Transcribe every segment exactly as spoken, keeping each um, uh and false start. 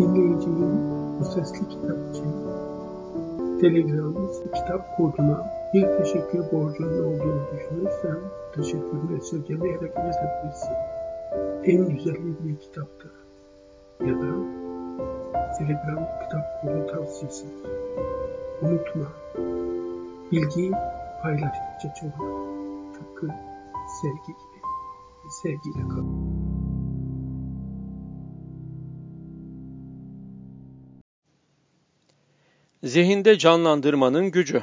dinleyicinin bu sesli kitap için Telegram kitap koduna bir teşekkür borcunun olduğunu düşünürsen teşekkürünü esirgemeyerek yazabilirsin. En güzeli bir kitaptır ya da Telegram kitap kodu tavsiyesidir. Unutma, bilgi paylaştıkça çoğalır. Tıpkı sevgi gibi. Sevgiyle kal. Zihinde canlandırmanın gücü.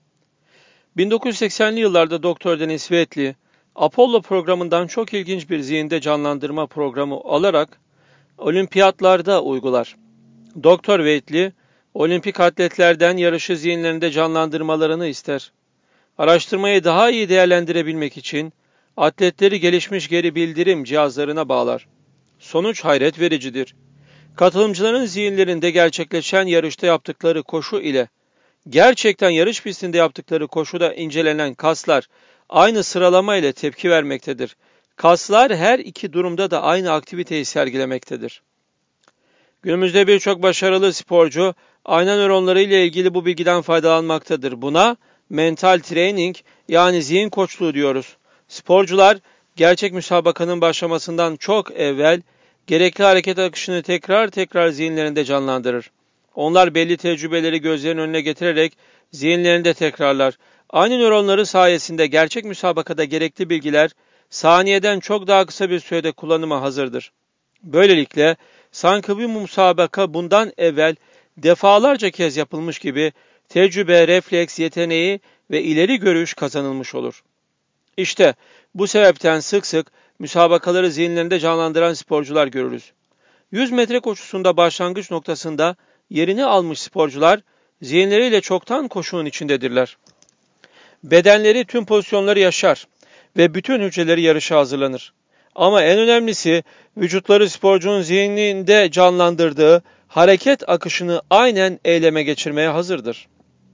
bin dokuz yüz seksenli yıllarda Doktor Denis Waitley, Apollo programından çok ilginç bir zihinde canlandırma programı alarak olimpiyatlarda uygular. Doktor Waitley, olimpik atletlerden yarışı zihinlerinde canlandırmalarını ister. Araştırmayı daha iyi değerlendirebilmek için atletleri gelişmiş geri bildirim cihazlarına bağlar. Sonuç hayret vericidir. Katılımcıların zihinlerinde gerçekleşen yarışta yaptıkları koşu ile gerçekten yarış pistinde yaptıkları koşuda incelenen kaslar aynı sıralama ile tepki vermektedir. Kaslar her iki durumda da aynı aktiviteyi sergilemektedir. Günümüzde birçok başarılı sporcu ayna nöronları ile ilgili bu bilgiden faydalanmaktadır. Buna mental training yani zihin koçluğu diyoruz. Sporcular gerçek müsabakanın başlamasından çok evvel gerekli hareket akışını tekrar tekrar zihinlerinde canlandırır. Onlar belli tecrübeleri gözlerinin önüne getirerek zihinlerinde tekrarlar. Aynı nöronları sayesinde gerçek müsabakada gerekli bilgiler saniyeden çok daha kısa bir sürede kullanıma hazırdır. Böylelikle sanki bir müsabaka bundan evvel defalarca kez yapılmış gibi tecrübe, refleks, yeteneği ve ileri görüş kazanılmış olur. İşte bu sebepten sık sık müsabakaları zihinlerinde canlandıran sporcular görürüz. yüz metre koşusunda başlangıç noktasında yerini almış sporcular zihinleriyle çoktan koşunun içindedirler. Bedenleri tüm pozisyonları yaşar ve bütün hücreleri yarışa hazırlanır. Ama en önemlisi vücutları sporcunun zihninde canlandırdığı hareket akışını aynen eyleme geçirmeye hazırdır.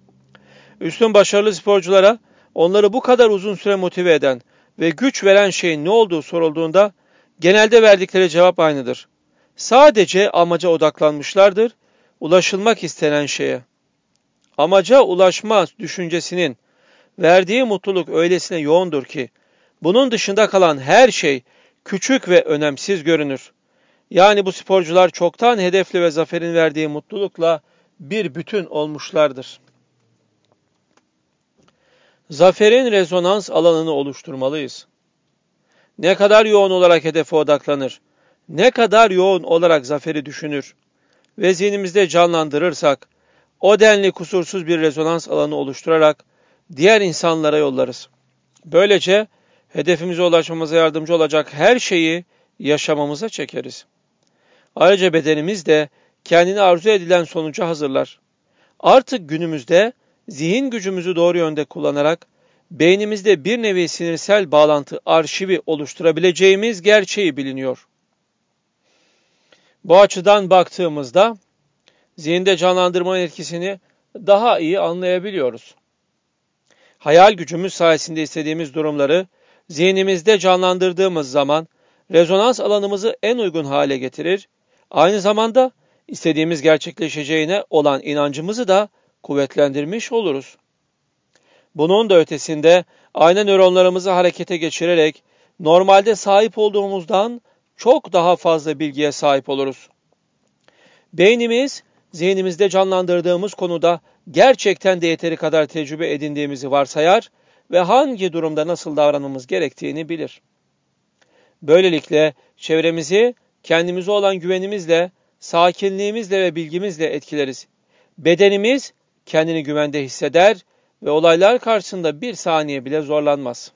Üstün başarılı sporculara onları bu kadar uzun süre motive eden ve güç veren şeyin ne olduğu sorulduğunda genelde verdikleri cevap aynıdır. Sadece amaca odaklanmışlardır, ulaşılmak istenen şeye. Amaca ulaşma düşüncesinin verdiği mutluluk öylesine yoğundur ki, bunun dışında kalan her şey küçük ve önemsiz görünür. Yani bu sporcular çoktan hedefli ve zaferin verdiği mutlulukla bir bütün olmuşlardır. Zaferin rezonans alanını oluşturmalıyız. Ne kadar yoğun olarak hedefe odaklanır, ne kadar yoğun olarak zaferi düşünür ve zihnimizde canlandırırsak, o denli kusursuz bir rezonans alanı oluşturarak diğer insanlara yollarız. Böylece hedefimize ulaşmamıza yardımcı olacak her şeyi yaşamamıza çekeriz. Ayrıca bedenimiz de kendini arzu edilen sonuca hazırlar. Artık günümüzde zihin gücümüzü doğru yönde kullanarak beynimizde bir nevi sinirsel bağlantı arşivi oluşturabileceğimiz gerçeği biliniyor. Bu açıdan baktığımızda zihinde canlandırmanın etkisini daha iyi anlayabiliyoruz. Hayal gücümüz sayesinde istediğimiz durumları zihnimizde canlandırdığımız zaman rezonans alanımızı en uygun hale getirir, aynı zamanda istediğimiz gerçekleşeceğine olan inancımızı da kuvvetlendirmiş oluruz. Bunun da ötesinde ayna nöronlarımızı harekete geçirerek normalde sahip olduğumuzdan çok daha fazla bilgiye sahip oluruz. Beynimiz, zihnimizde canlandırdığımız konuda gerçekten de yeteri kadar tecrübe edindiğimizi varsayar ve hangi durumda nasıl davranmamız gerektiğini bilir. Böylelikle çevremizi kendimize olan güvenimizle, sakinliğimizle ve bilgimizle etkileriz. Bedenimiz kendini güvende hisseder ve olaylar karşısında bir saniye bile zorlanmaz.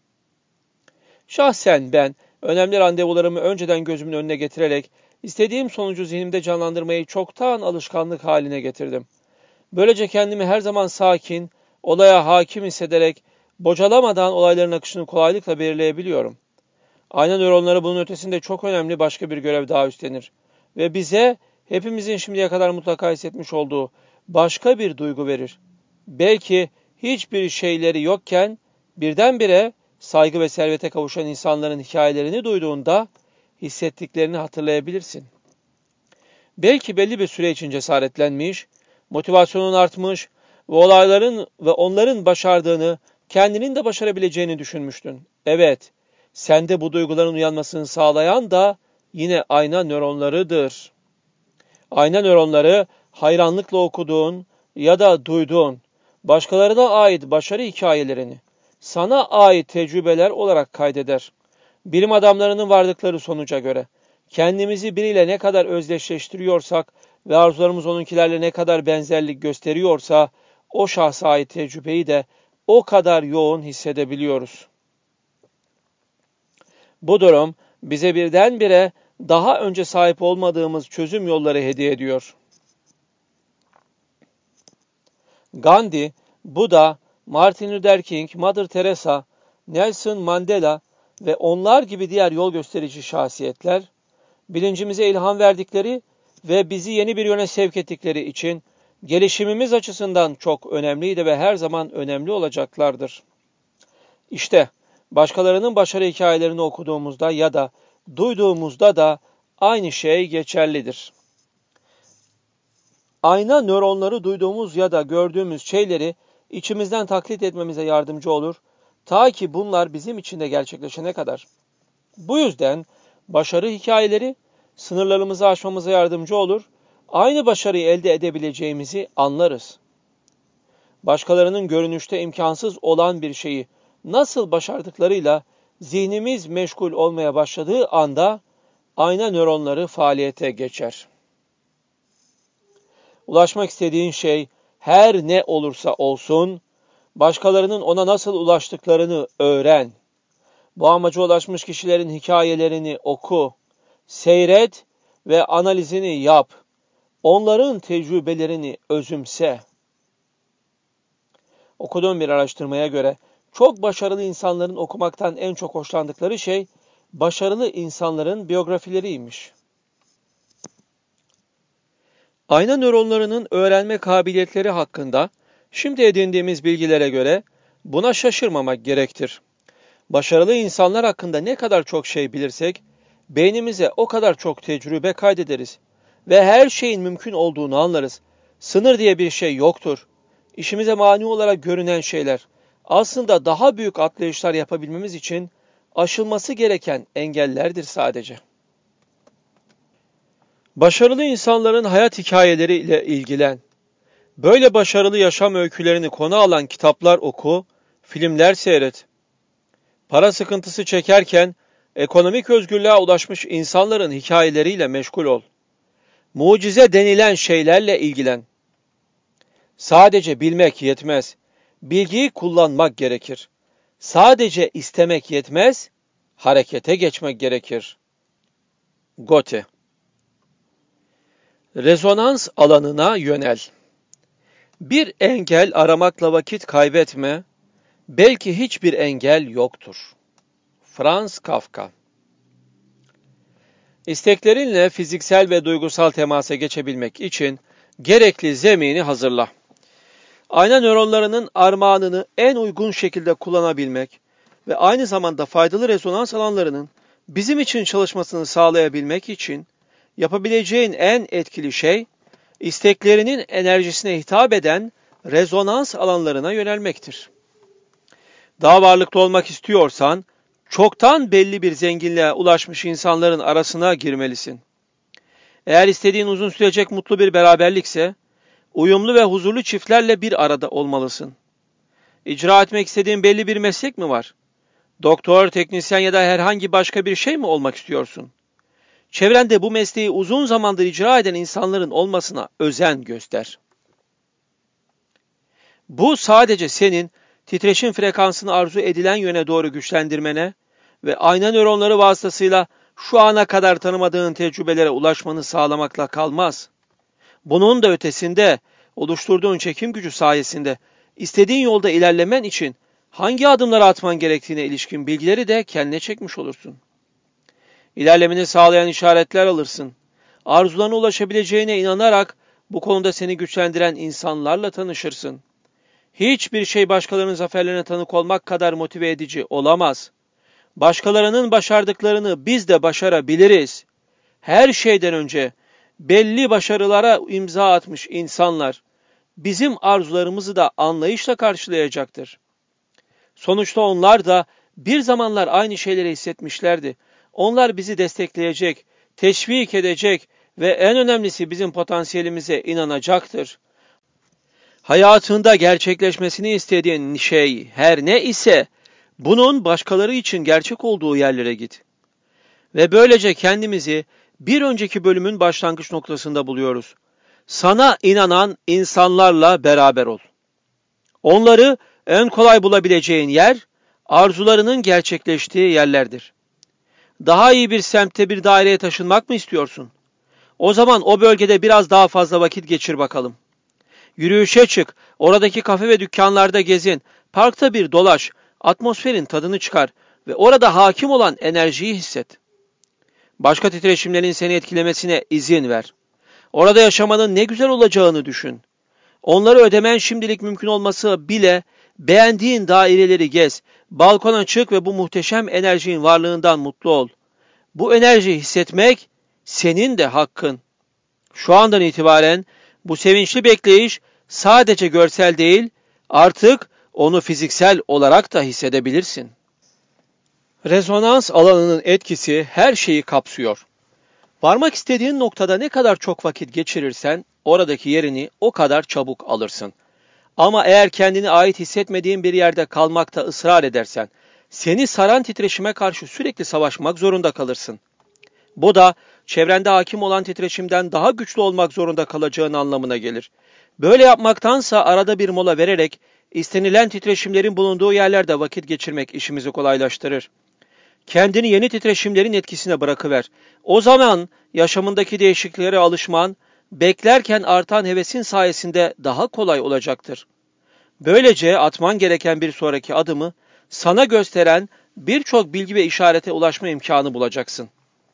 Şahsen ben önemli randevularımı önceden gözümün önüne getirerek istediğim sonucu zihnimde canlandırmayı çoktan alışkanlık haline getirdim. Böylece kendimi her zaman sakin, olaya hakim hissederek bocalamadan olayların akışını kolaylıkla belirleyebiliyorum. Ayna nöronları bunun ötesinde çok önemli başka bir görev daha üstlenir ve bize hepimizin şimdiye kadar mutlaka hissetmiş olduğu başka bir duygu verir. Belki hiçbir şeyleri yokken birdenbire saygı ve servete kavuşan insanların hikayelerini duyduğunda hissettiklerini hatırlayabilirsin. Belki belli bir süre için cesaretlenmiş, motivasyonun artmış ve olayların ve onların başardığını, kendinin de başarabileceğini düşünmüştün. Evet, sende bu duyguların uyanmasını sağlayan da yine ayna nöronlarıdır. Ayna nöronları hayranlıkla okuduğun ya da duyduğun, başkalarına ait başarı hikayelerini sana ait tecrübeler olarak kaydeder. Bilim adamlarının vardıkları sonuca göre kendimizi biriyle ne kadar özdeşleştiriyorsak ve arzularımız onunkilerle ne kadar benzerlik gösteriyorsa o şahsa ait tecrübeyi de o kadar yoğun hissedebiliyoruz. Bu durum bize birdenbire daha önce sahip olmadığımız çözüm yolları hediye ediyor. Gandhi, Buddha, Martin Luther King, Mother Teresa, Nelson Mandela ve onlar gibi diğer yol gösterici şahsiyetler, bilincimize ilham verdikleri ve bizi yeni bir yöne sevk ettikleri için gelişimimiz açısından çok önemliydi ve her zaman önemli olacaklardır. İşte başkalarının başarı hikayelerini okuduğumuzda ya da duyduğumuzda da aynı şey geçerlidir. Ayna nöronları duyduğumuz ya da gördüğümüz şeyleri içimizden taklit etmemize yardımcı olur, ta ki bunlar bizim içinde gerçekleşene kadar. Bu yüzden başarı hikayeleri sınırlarımızı aşmamıza yardımcı olur, aynı başarıyı elde edebileceğimizi anlarız. Başkalarının görünüşte imkansız olan bir şeyi nasıl başardıklarıyla zihnimiz meşgul olmaya başladığı anda ayna nöronları faaliyete geçer. Ulaşmak istediğin şey her ne olursa olsun, başkalarının ona nasıl ulaştıklarını öğren. Bu amaca ulaşmış kişilerin hikayelerini oku, seyret ve analizini yap. Onların tecrübelerini özümse. Okuduğum bir araştırmaya göre çok başarılı insanların okumaktan en çok hoşlandıkları şey başarılı insanların biyografileriymiş. Ayna nöronlarının öğrenme kabiliyetleri hakkında şimdi edindiğimiz bilgilere göre buna şaşırmamak gerektir. Başarılı insanlar hakkında ne kadar çok şey bilirsek, beynimize o kadar çok tecrübe kaydederiz ve her şeyin mümkün olduğunu anlarız. Sınır diye bir şey yoktur. İşimize mani olarak görünen şeyler aslında daha büyük atlayışlar yapabilmemiz için aşılması gereken engellerdir sadece. Başarılı insanların hayat hikayeleriyle ilgilen. Böyle başarılı yaşam öykülerini konu alan kitaplar oku, filmler seyret. Para sıkıntısı çekerken ekonomik özgürlüğe ulaşmış insanların hikayeleriyle meşgul ol. Mucize denilen şeylerle ilgilen. Sadece bilmek yetmez. Bilgiyi kullanmak gerekir. Sadece istemek yetmez, harekete geçmek gerekir. Goethe. Rezonans alanına yönel. Bir engel aramakla vakit kaybetme, belki hiçbir engel yoktur. Franz Kafka. İsteklerinle fiziksel ve duygusal temasa geçebilmek için gerekli zemini hazırla. Ayna nöronlarının armağanını en uygun şekilde kullanabilmek ve aynı zamanda faydalı rezonans alanlarının bizim için çalışmasını sağlayabilmek için yapabileceğin en etkili şey, isteklerinin enerjisine hitap eden rezonans alanlarına yönelmektir. Daha varlıklı olmak istiyorsan, çoktan belli bir zenginliğe ulaşmış insanların arasına girmelisin. Eğer istediğin uzun sürecek mutlu bir beraberlikse, uyumlu ve huzurlu çiftlerle bir arada olmalısın. İcra etmek istediğin belli bir meslek mi var? Doktor, teknisyen ya da herhangi başka bir şey mi olmak istiyorsun? Çevrende bu mesleği uzun zamandır icra eden insanların olmasına özen göster. Bu sadece senin titreşim frekansını arzu edilen yöne doğru güçlendirmene ve ayna nöronları vasıtasıyla şu ana kadar tanımadığın tecrübelere ulaşmanı sağlamakla kalmaz. Bunun da ötesinde oluşturduğun çekim gücü sayesinde istediğin yolda ilerlemen için hangi adımları atman gerektiğine ilişkin bilgileri de kendine çekmiş olursun. İlerlemeni sağlayan işaretler alırsın. Arzularına ulaşabileceğine inanarak bu konuda seni güçlendiren insanlarla tanışırsın. Hiçbir şey başkalarının zaferlerine tanık olmak kadar motive edici olamaz. Başkalarının başardıklarını biz de başarabiliriz. Her şeyden önce belli başarılara imza atmış insanlar bizim arzularımızı da anlayışla karşılayacaktır. Sonuçta onlar da bir zamanlar aynı şeyleri hissetmişlerdi. Onlar bizi destekleyecek, teşvik edecek ve en önemlisi bizim potansiyelimize inanacaktır. Hayatında gerçekleşmesini istediğin şey her ne ise bunun başkaları için gerçek olduğu yerlere git. Ve böylece kendimizi bir önceki bölümün başlangıç noktasında buluyoruz. Sana inanan insanlarla beraber ol. Onları en kolay bulabileceğin yer, arzularının gerçekleştiği yerlerdir. Daha iyi bir semtte bir daireye taşınmak mı istiyorsun? O zaman o bölgede biraz daha fazla vakit geçir bakalım. Yürüyüşe çık, oradaki kafe ve dükkanlarda gezin, parkta bir dolaş, atmosferin tadını çıkar ve orada hakim olan enerjiyi hisset. Başka titreşimlerin seni etkilemesine izin ver. Orada yaşamanın ne güzel olacağını düşün. Onları ödemen şimdilik mümkün olması bile beğendiğin daireleri gez, balkona çık ve bu muhteşem enerjinin varlığından mutlu ol. Bu enerjiyi hissetmek senin de hakkın. Şu andan itibaren bu sevinçli bekleyiş sadece görsel değil, artık onu fiziksel olarak da hissedebilirsin. Rezonans alanının etkisi her şeyi kapsıyor. Varmak istediğin noktada ne kadar çok vakit geçirirsen, oradaki yerini o kadar çabuk alırsın. Ama eğer kendini ait hissetmediğin bir yerde kalmakta ısrar edersen, seni saran titreşime karşı sürekli savaşmak zorunda kalırsın. Bu da çevrende hakim olan titreşimden daha güçlü olmak zorunda kalacağın anlamına gelir. Böyle yapmaktansa arada bir mola vererek istenilen titreşimlerin bulunduğu yerlerde vakit geçirmek işimizi kolaylaştırır. Kendini yeni titreşimlerin etkisine bırakıver. O zaman yaşamındaki değişikliklere alışman, beklerken artan hevesin sayesinde daha kolay olacaktır. Böylece atman gereken bir sonraki adımı sana gösteren birçok bilgi ve işarete ulaşma imkanı bulacaksın.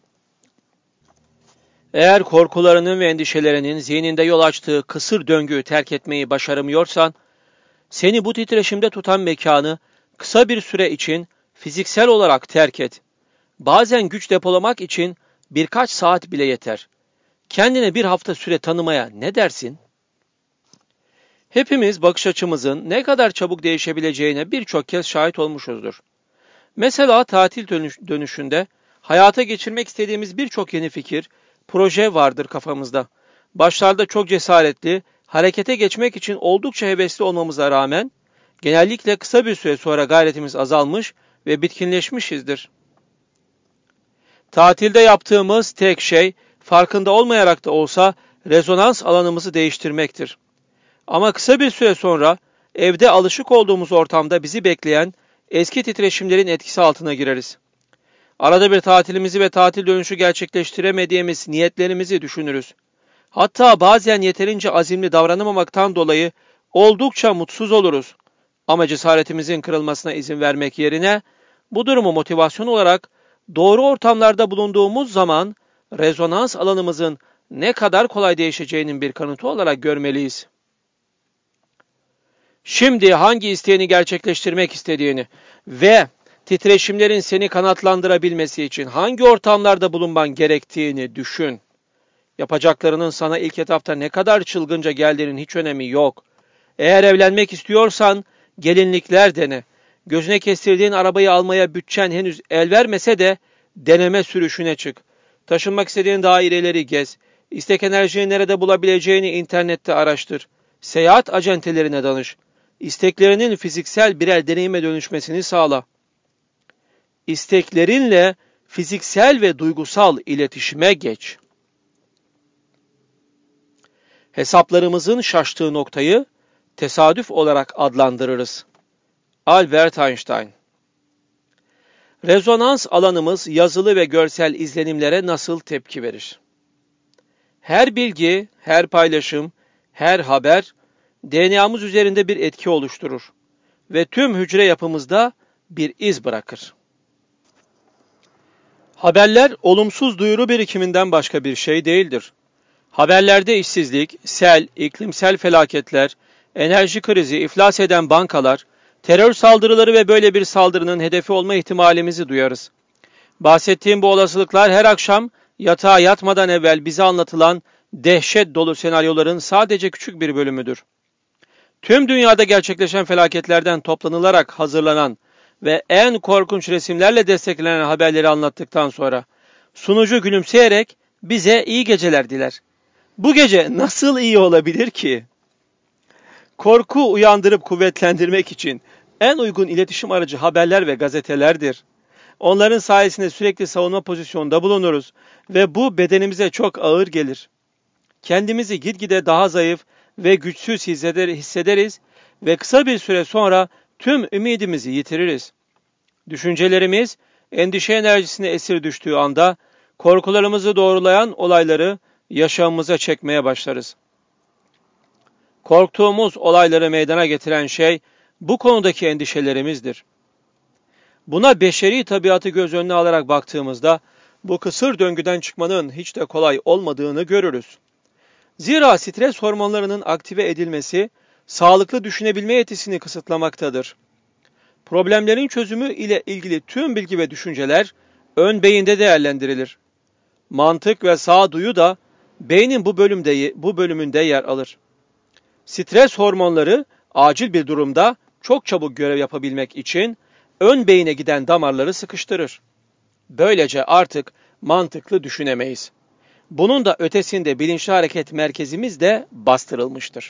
Eğer korkularının ve endişelerinin zihninde yol açtığı kısır döngüyü terk etmeyi başaramıyorsan, seni bu titreşimde tutan mekanı kısa bir süre için fiziksel olarak terk et. Bazen güç depolamak için birkaç saat bile yeter. Kendine bir hafta süre tanımaya ne dersin? Hepimiz bakış açımızın ne kadar çabuk değişebileceğine birçok kez şahit olmuşuzdur. Mesela tatil dönüş, dönüşünde hayata geçirmek istediğimiz birçok yeni fikir, proje vardır kafamızda. Başlarda çok cesaretli, harekete geçmek için oldukça hevesli olmamıza rağmen, genellikle kısa bir süre sonra gayretimiz azalmış ve bitkinleşmişizdir. Tatilde yaptığımız tek şey, farkında olmayarak da olsa rezonans alanımızı değiştirmektir. Ama kısa bir süre sonra evde alışık olduğumuz ortamda bizi bekleyen eski titreşimlerin etkisi altına gireriz. Arada bir tatilimizi ve tatil dönüşü gerçekleştiremediğimiz niyetlerimizi düşünürüz. Hatta bazen yeterince azimli davranamamaktan dolayı oldukça mutsuz oluruz. Ama cesaretimizin kırılmasına izin vermek yerine bu durumu motivasyon olarak doğru ortamlarda bulunduğumuz zaman rezonans alanımızın ne kadar kolay değişeceğinin bir kanıtı olarak görmeliyiz. Şimdi hangi isteğini gerçekleştirmek istediğini ve titreşimlerin seni kanatlandırabilmesi için hangi ortamlarda bulunman gerektiğini düşün. Yapacaklarının sana ilk etapta ne kadar çılgınca geldiğinin hiç önemi yok. Eğer evlenmek istiyorsan gelinlikler dene. Gözüne kestirdiğin arabayı almaya bütçen henüz el vermese de deneme sürüşüne çık. Taşınmak istediğin daireleri gez. İstek enerjini nerede bulabileceğini internette araştır. Seyahat acentelerine danış. İsteklerinin fiziksel birer deneyime dönüşmesini sağla. İsteklerinle fiziksel ve duygusal iletişime geç. Hesaplarımızın şaştığı noktayı tesadüf olarak adlandırırız. Albert Einstein. Rezonans alanımız yazılı ve görsel izlenimlere nasıl tepki verir? Her bilgi, her paylaşım, her haber D N A'mız üzerinde bir etki oluşturur ve tüm hücre yapımızda bir iz bırakır. Haberler olumsuz duyuru birikiminden başka bir şey değildir. Haberlerde işsizlik, sel, iklimsel felaketler, enerji krizi, iflas eden bankalar, terör saldırıları ve böyle bir saldırının hedefi olma ihtimalimizi duyarız. Bahsettiğim bu olasılıklar her akşam yatağa yatmadan evvel bize anlatılan dehşet dolu senaryoların sadece küçük bir bölümüdür. Tüm dünyada gerçekleşen felaketlerden toplanılarak hazırlanan ve en korkunç resimlerle desteklenen haberleri anlattıktan sonra sunucu gülümseyerek bize iyi geceler diler. Bu gece nasıl iyi olabilir ki? Korku uyandırıp kuvvetlendirmek için en uygun iletişim aracı haberler ve gazetelerdir. Onların sayesinde sürekli savunma pozisyonunda bulunuruz ve bu bedenimize çok ağır gelir. Kendimizi gitgide daha zayıf ve güçsüz hissederiz ve kısa bir süre sonra tüm ümidimizi yitiririz. Düşüncelerimiz endişe enerjisine esir düştüğü anda korkularımızı doğrulayan olayları yaşamımıza çekmeye başlarız. Korktuğumuz olayları meydana getiren şey bu konudaki endişelerimizdir. Buna beşeri tabiatı göz önüne alarak baktığımızda bu kısır döngüden çıkmanın hiç de kolay olmadığını görürüz. Zira stres hormonlarının aktive edilmesi sağlıklı düşünebilme yetisini kısıtlamaktadır. Problemlerin çözümü ile ilgili tüm bilgi ve düşünceler ön beyinde değerlendirilir. Mantık ve sağduyu da beynin bu bölümde bu bölümünde yer alır. Stres hormonları acil bir durumda çok çabuk görev yapabilmek için ön beyine giden damarları sıkıştırır. Böylece artık mantıklı düşünemeyiz. Bunun da ötesinde bilinçli hareket merkezimiz de bastırılmıştır.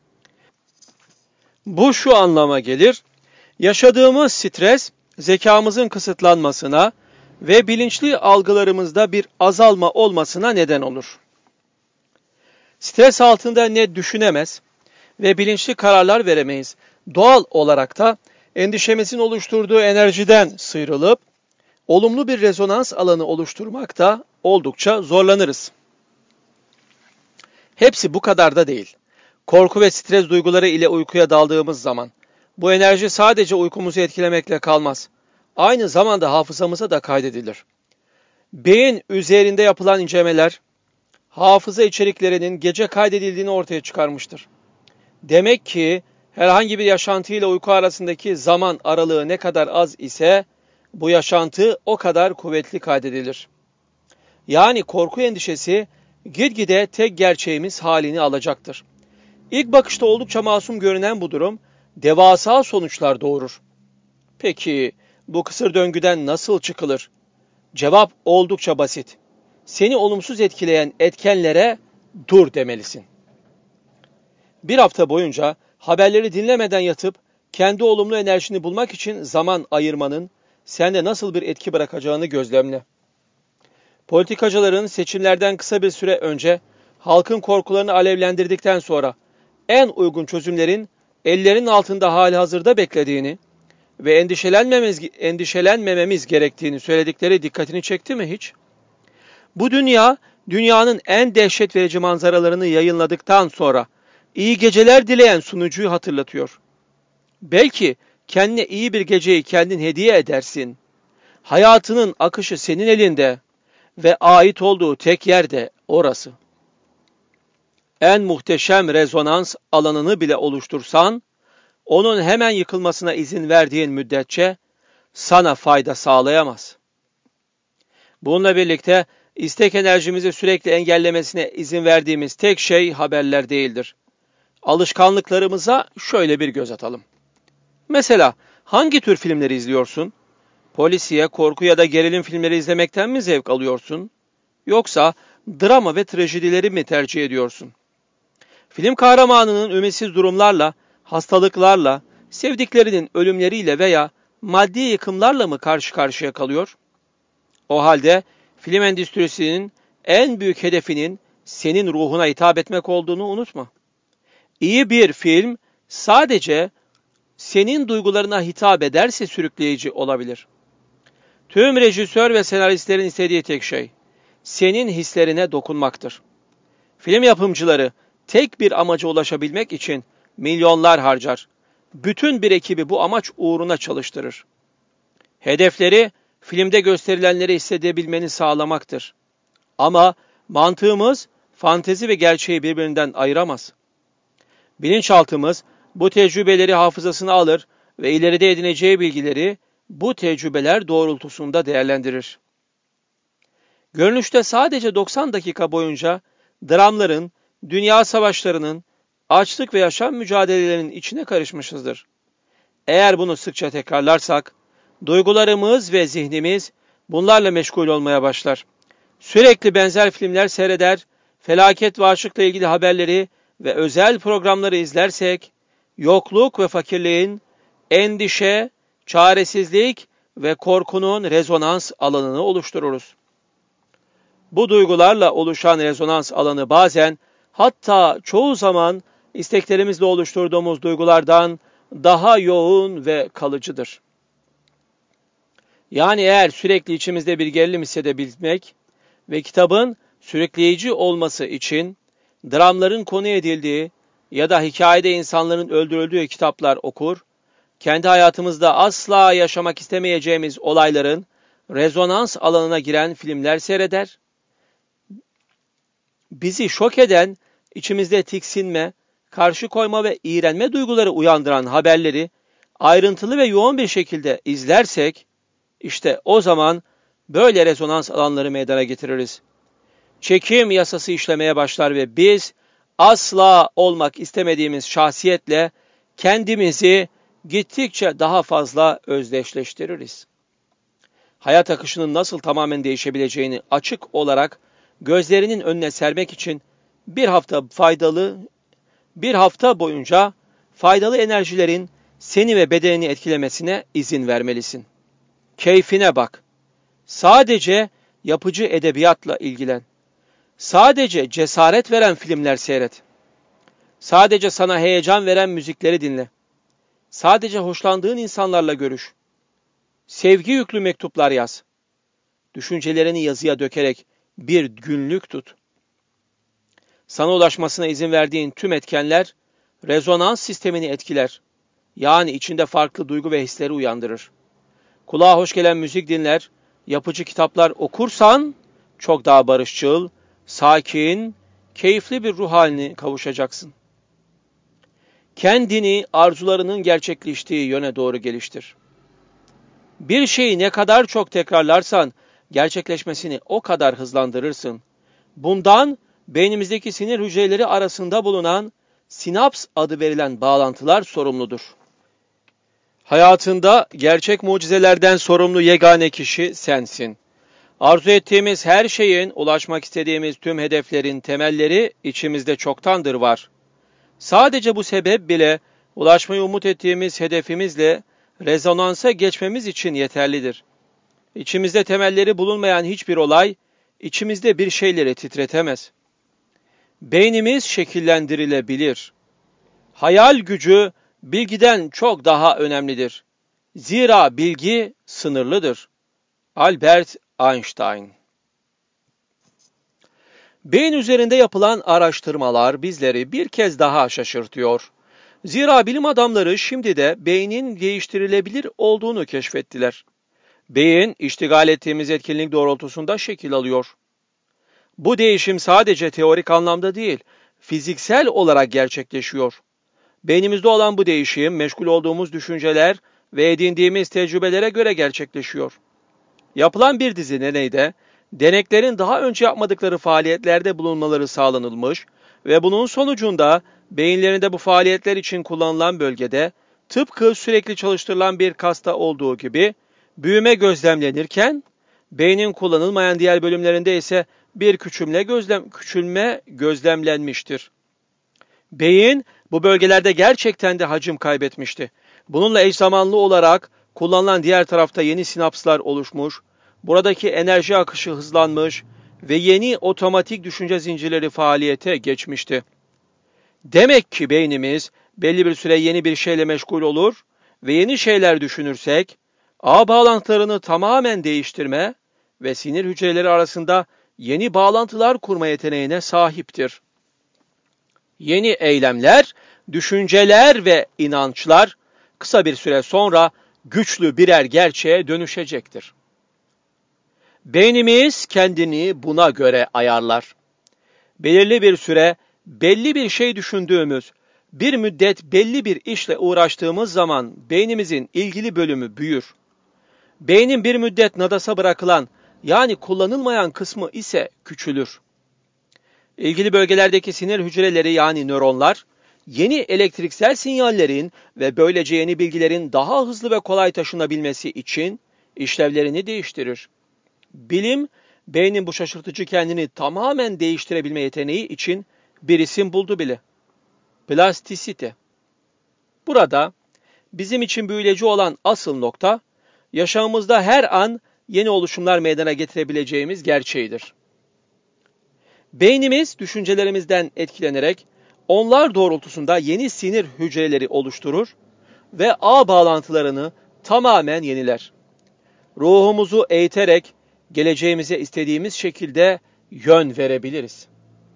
Bu şu anlama gelir: yaşadığımız stres zekamızın kısıtlanmasına ve bilinçli algılarımızda bir azalma olmasına neden olur. Stres altında ne düşünemez ve bilinçli kararlar veremeyiz. Doğal olarak da endişemizin oluşturduğu enerjiden sıyrılıp olumlu bir rezonans alanı oluşturmakta oldukça zorlanırız. Hepsi bu kadar da değil. Korku ve stres duyguları ile uykuya daldığımız zaman bu enerji sadece uykumuzu etkilemekle kalmaz. Aynı zamanda hafızamıza da kaydedilir. Beyin üzerinde yapılan incelemeler hafıza içeriklerinin gece kaydedildiğini ortaya çıkarmıştır. Demek ki herhangi bir yaşantı ile uyku arasındaki zaman aralığı ne kadar az ise bu yaşantı o kadar kuvvetli kaydedilir. Yani korku endişesi gitgide tek gerçeğimiz halini alacaktır. İlk bakışta oldukça masum görünen bu durum devasa sonuçlar doğurur. Peki bu kısır döngüden nasıl çıkılır? Cevap oldukça basit. Seni olumsuz etkileyen etkenlere dur demelisin. Bir hafta boyunca haberleri dinlemeden yatıp kendi olumlu enerjini bulmak için zaman ayırmanın sende nasıl bir etki bırakacağını gözlemle. Politikacıların seçimlerden kısa bir süre önce halkın korkularını alevlendirdikten sonra en uygun çözümlerin ellerinin altında halihazırda beklediğini ve endişelenmemiz, endişelenmememiz gerektiğini söyledikleri dikkatini çekti mi hiç? Bu dünya, dünyanın en dehşet verici manzaralarını yayınladıktan sonra iyi geceler dileyen sunucuyu hatırlatıyor. Belki kendine iyi bir geceyi kendin hediye edersin. Hayatının akışı senin elinde ve ait olduğu tek yer de orası. En muhteşem rezonans alanını bile oluştursan, onun hemen yıkılmasına izin verdiğin müddetçe sana fayda sağlayamaz. Bununla birlikte istek enerjimizi sürekli engellemesine izin verdiğimiz tek şey haberler değildir. Alışkanlıklarımıza şöyle bir göz atalım. Mesela hangi tür filmleri izliyorsun? Polisiye, korku ya da gerilim filmleri izlemekten mi zevk alıyorsun? Yoksa drama ve trajedileri mi tercih ediyorsun? Film kahramanının ümitsiz durumlarla, hastalıklarla, sevdiklerinin ölümleriyle veya maddi yıkımlarla mı karşı karşıya kalıyor? O halde film endüstrisinin en büyük hedefinin senin ruhuna hitap etmek olduğunu unutma. İyi bir film sadece senin duygularına hitap ederse sürükleyici olabilir. Tüm rejisör ve senaristlerin istediği tek şey, senin hislerine dokunmaktır. Film yapımcıları tek bir amaca ulaşabilmek için milyonlar harcar. Bütün bir ekibi bu amaç uğruna çalıştırır. Hedefleri, filmde gösterilenleri hissedebilmeni sağlamaktır. Ama mantığımız, fantezi ve gerçeği birbirinden ayıramaz. Bilinçaltımız bu tecrübeleri hafızasına alır ve ileride edineceği bilgileri bu tecrübeler doğrultusunda değerlendirir. Görünüşte sadece doksan dakika boyunca dramların, dünya savaşlarının, açlık ve yaşam mücadelelerinin içine karışmışızdır. Eğer bunu sıkça tekrarlarsak, duygularımız ve zihnimiz bunlarla meşgul olmaya başlar. Sürekli benzer filmler seyreder, felaket ve açlıkla ilgili haberleri ve özel programları izlersek, yokluk ve fakirliğin, endişe, çaresizlik ve korkunun rezonans alanını oluştururuz. Bu duygularla oluşan rezonans alanı bazen, hatta çoğu zaman isteklerimizle oluşturduğumuz duygulardan daha yoğun ve kalıcıdır. Yani eğer sürekli içimizde bir gerilim hissedebilmek ve kitabın sürükleyici olması için dramların konu edildiği ya da hikayede insanların öldürüldüğü kitaplar okur, kendi hayatımızda asla yaşamak istemeyeceğimiz olayların rezonans alanına giren filmler seyreder, bizi şok eden, içimizde tiksinme, karşı koyma ve iğrenme duyguları uyandıran haberleri ayrıntılı ve yoğun bir şekilde izlersek, işte o zaman böyle rezonans alanları meydana getiririz. Çekim yasası işlemeye başlar ve biz asla olmak istemediğimiz şahsiyetle kendimizi gittikçe daha fazla özdeşleştiririz. Hayat akışının nasıl tamamen değişebileceğini açık olarak gözlerinin önüne sermek için bir hafta faydalı, bir hafta boyunca faydalı enerjilerin seni ve bedenini etkilemesine izin vermelisin. Keyfine bak. Sadece yapıcı edebiyatla ilgilen. Sadece cesaret veren filmler seyret. Sadece sana heyecan veren müzikleri dinle. Sadece hoşlandığın insanlarla görüş. Sevgi yüklü mektuplar yaz. Düşüncelerini yazıya dökerek bir günlük tut. Sana ulaşmasına izin verdiğin tüm etkenler rezonans sistemini etkiler. Yani içinde farklı duygu ve hisleri uyandırır. Kulağa hoş gelen müzik dinler, yapıcı kitaplar okursan çok daha barışçıl, sakin, keyifli bir ruh haline kavuşacaksın. Kendini arzularının gerçekleştiği yöne doğru geliştir. Bir şeyi ne kadar çok tekrarlarsan gerçekleşmesini o kadar hızlandırırsın. Bundan beynimizdeki sinir hücreleri arasında bulunan sinaps adı verilen bağlantılar sorumludur. Hayatında gerçek mucizelerden sorumlu yegane kişi sensin. Arzu ettiğimiz her şeyin, ulaşmak istediğimiz tüm hedeflerin temelleri içimizde çoktandır var. Sadece bu sebep bile ulaşmayı umut ettiğimiz hedefimizle rezonansa geçmemiz için yeterlidir. İçimizde temelleri bulunmayan hiçbir olay, içimizde bir şeyleri titretemez. Beynimiz şekillendirilebilir. Hayal gücü bilgiden çok daha önemlidir. Zira bilgi sınırlıdır. Albert Einstein. Beyin üzerinde yapılan araştırmalar bizleri bir kez daha şaşırtıyor. Zira bilim adamları şimdi de beynin değiştirilebilir olduğunu keşfettiler. Beyin, iştigal ettiğimiz etkinlik doğrultusunda şekil alıyor. Bu değişim sadece teorik anlamda değil, fiziksel olarak gerçekleşiyor. Beynimizde olan bu değişim, meşgul olduğumuz düşünceler ve edindiğimiz tecrübelere göre gerçekleşiyor. Yapılan bir dizi deneyde, deneklerin daha önce yapmadıkları faaliyetlerde bulunmaları sağlanılmış ve bunun sonucunda beyinlerinde bu faaliyetler için kullanılan bölgede, tıpkı sürekli çalıştırılan bir kasta olduğu gibi, büyüme gözlemlenirken, beynin kullanılmayan diğer bölümlerinde ise bir küçülme, gözlem, küçülme gözlemlenmiştir. Beyin bu bölgelerde gerçekten de hacim kaybetmişti. Bununla eş zamanlı olarak kullanılan diğer tarafta yeni sinapslar oluşmuş, buradaki enerji akışı hızlanmış ve yeni otomatik düşünce zincirleri faaliyete geçmişti. Demek ki beynimiz belli bir süre yeni bir şeyle meşgul olur ve yeni şeyler düşünürsek, ağ bağlantılarını tamamen değiştirme ve sinir hücreleri arasında yeni bağlantılar kurma yeteneğine sahiptir. Yeni eylemler, düşünceler ve inançlar kısa bir süre sonra güçlü birer gerçeğe dönüşecektir. Beynimiz kendini buna göre ayarlar. Belirli bir süre belli bir şey düşündüğümüz, bir müddet belli bir işle uğraştığımız zaman beynimizin ilgili bölümü büyür. Beynin bir müddet nadasa bırakılan yani kullanılmayan kısmı ise küçülür. İlgili bölgelerdeki sinir hücreleri yani nöronlar, yeni elektriksel sinyallerin ve böylece yeni bilgilerin daha hızlı ve kolay taşınabilmesi için işlevlerini değiştirir. Bilim, beynin bu şaşırtıcı kendini tamamen değiştirebilme yeteneği için bir isim buldu bile. Plastisite. Burada bizim için büyüleyici olan asıl nokta, yaşamımızda her an yeni oluşumlar meydana getirebileceğimiz gerçeğidir. Beynimiz düşüncelerimizden etkilenerek onlar doğrultusunda yeni sinir hücreleri oluşturur ve ağ bağlantılarını tamamen yeniler. Ruhumuzu eğiterek geleceğimize istediğimiz şekilde yön verebiliriz.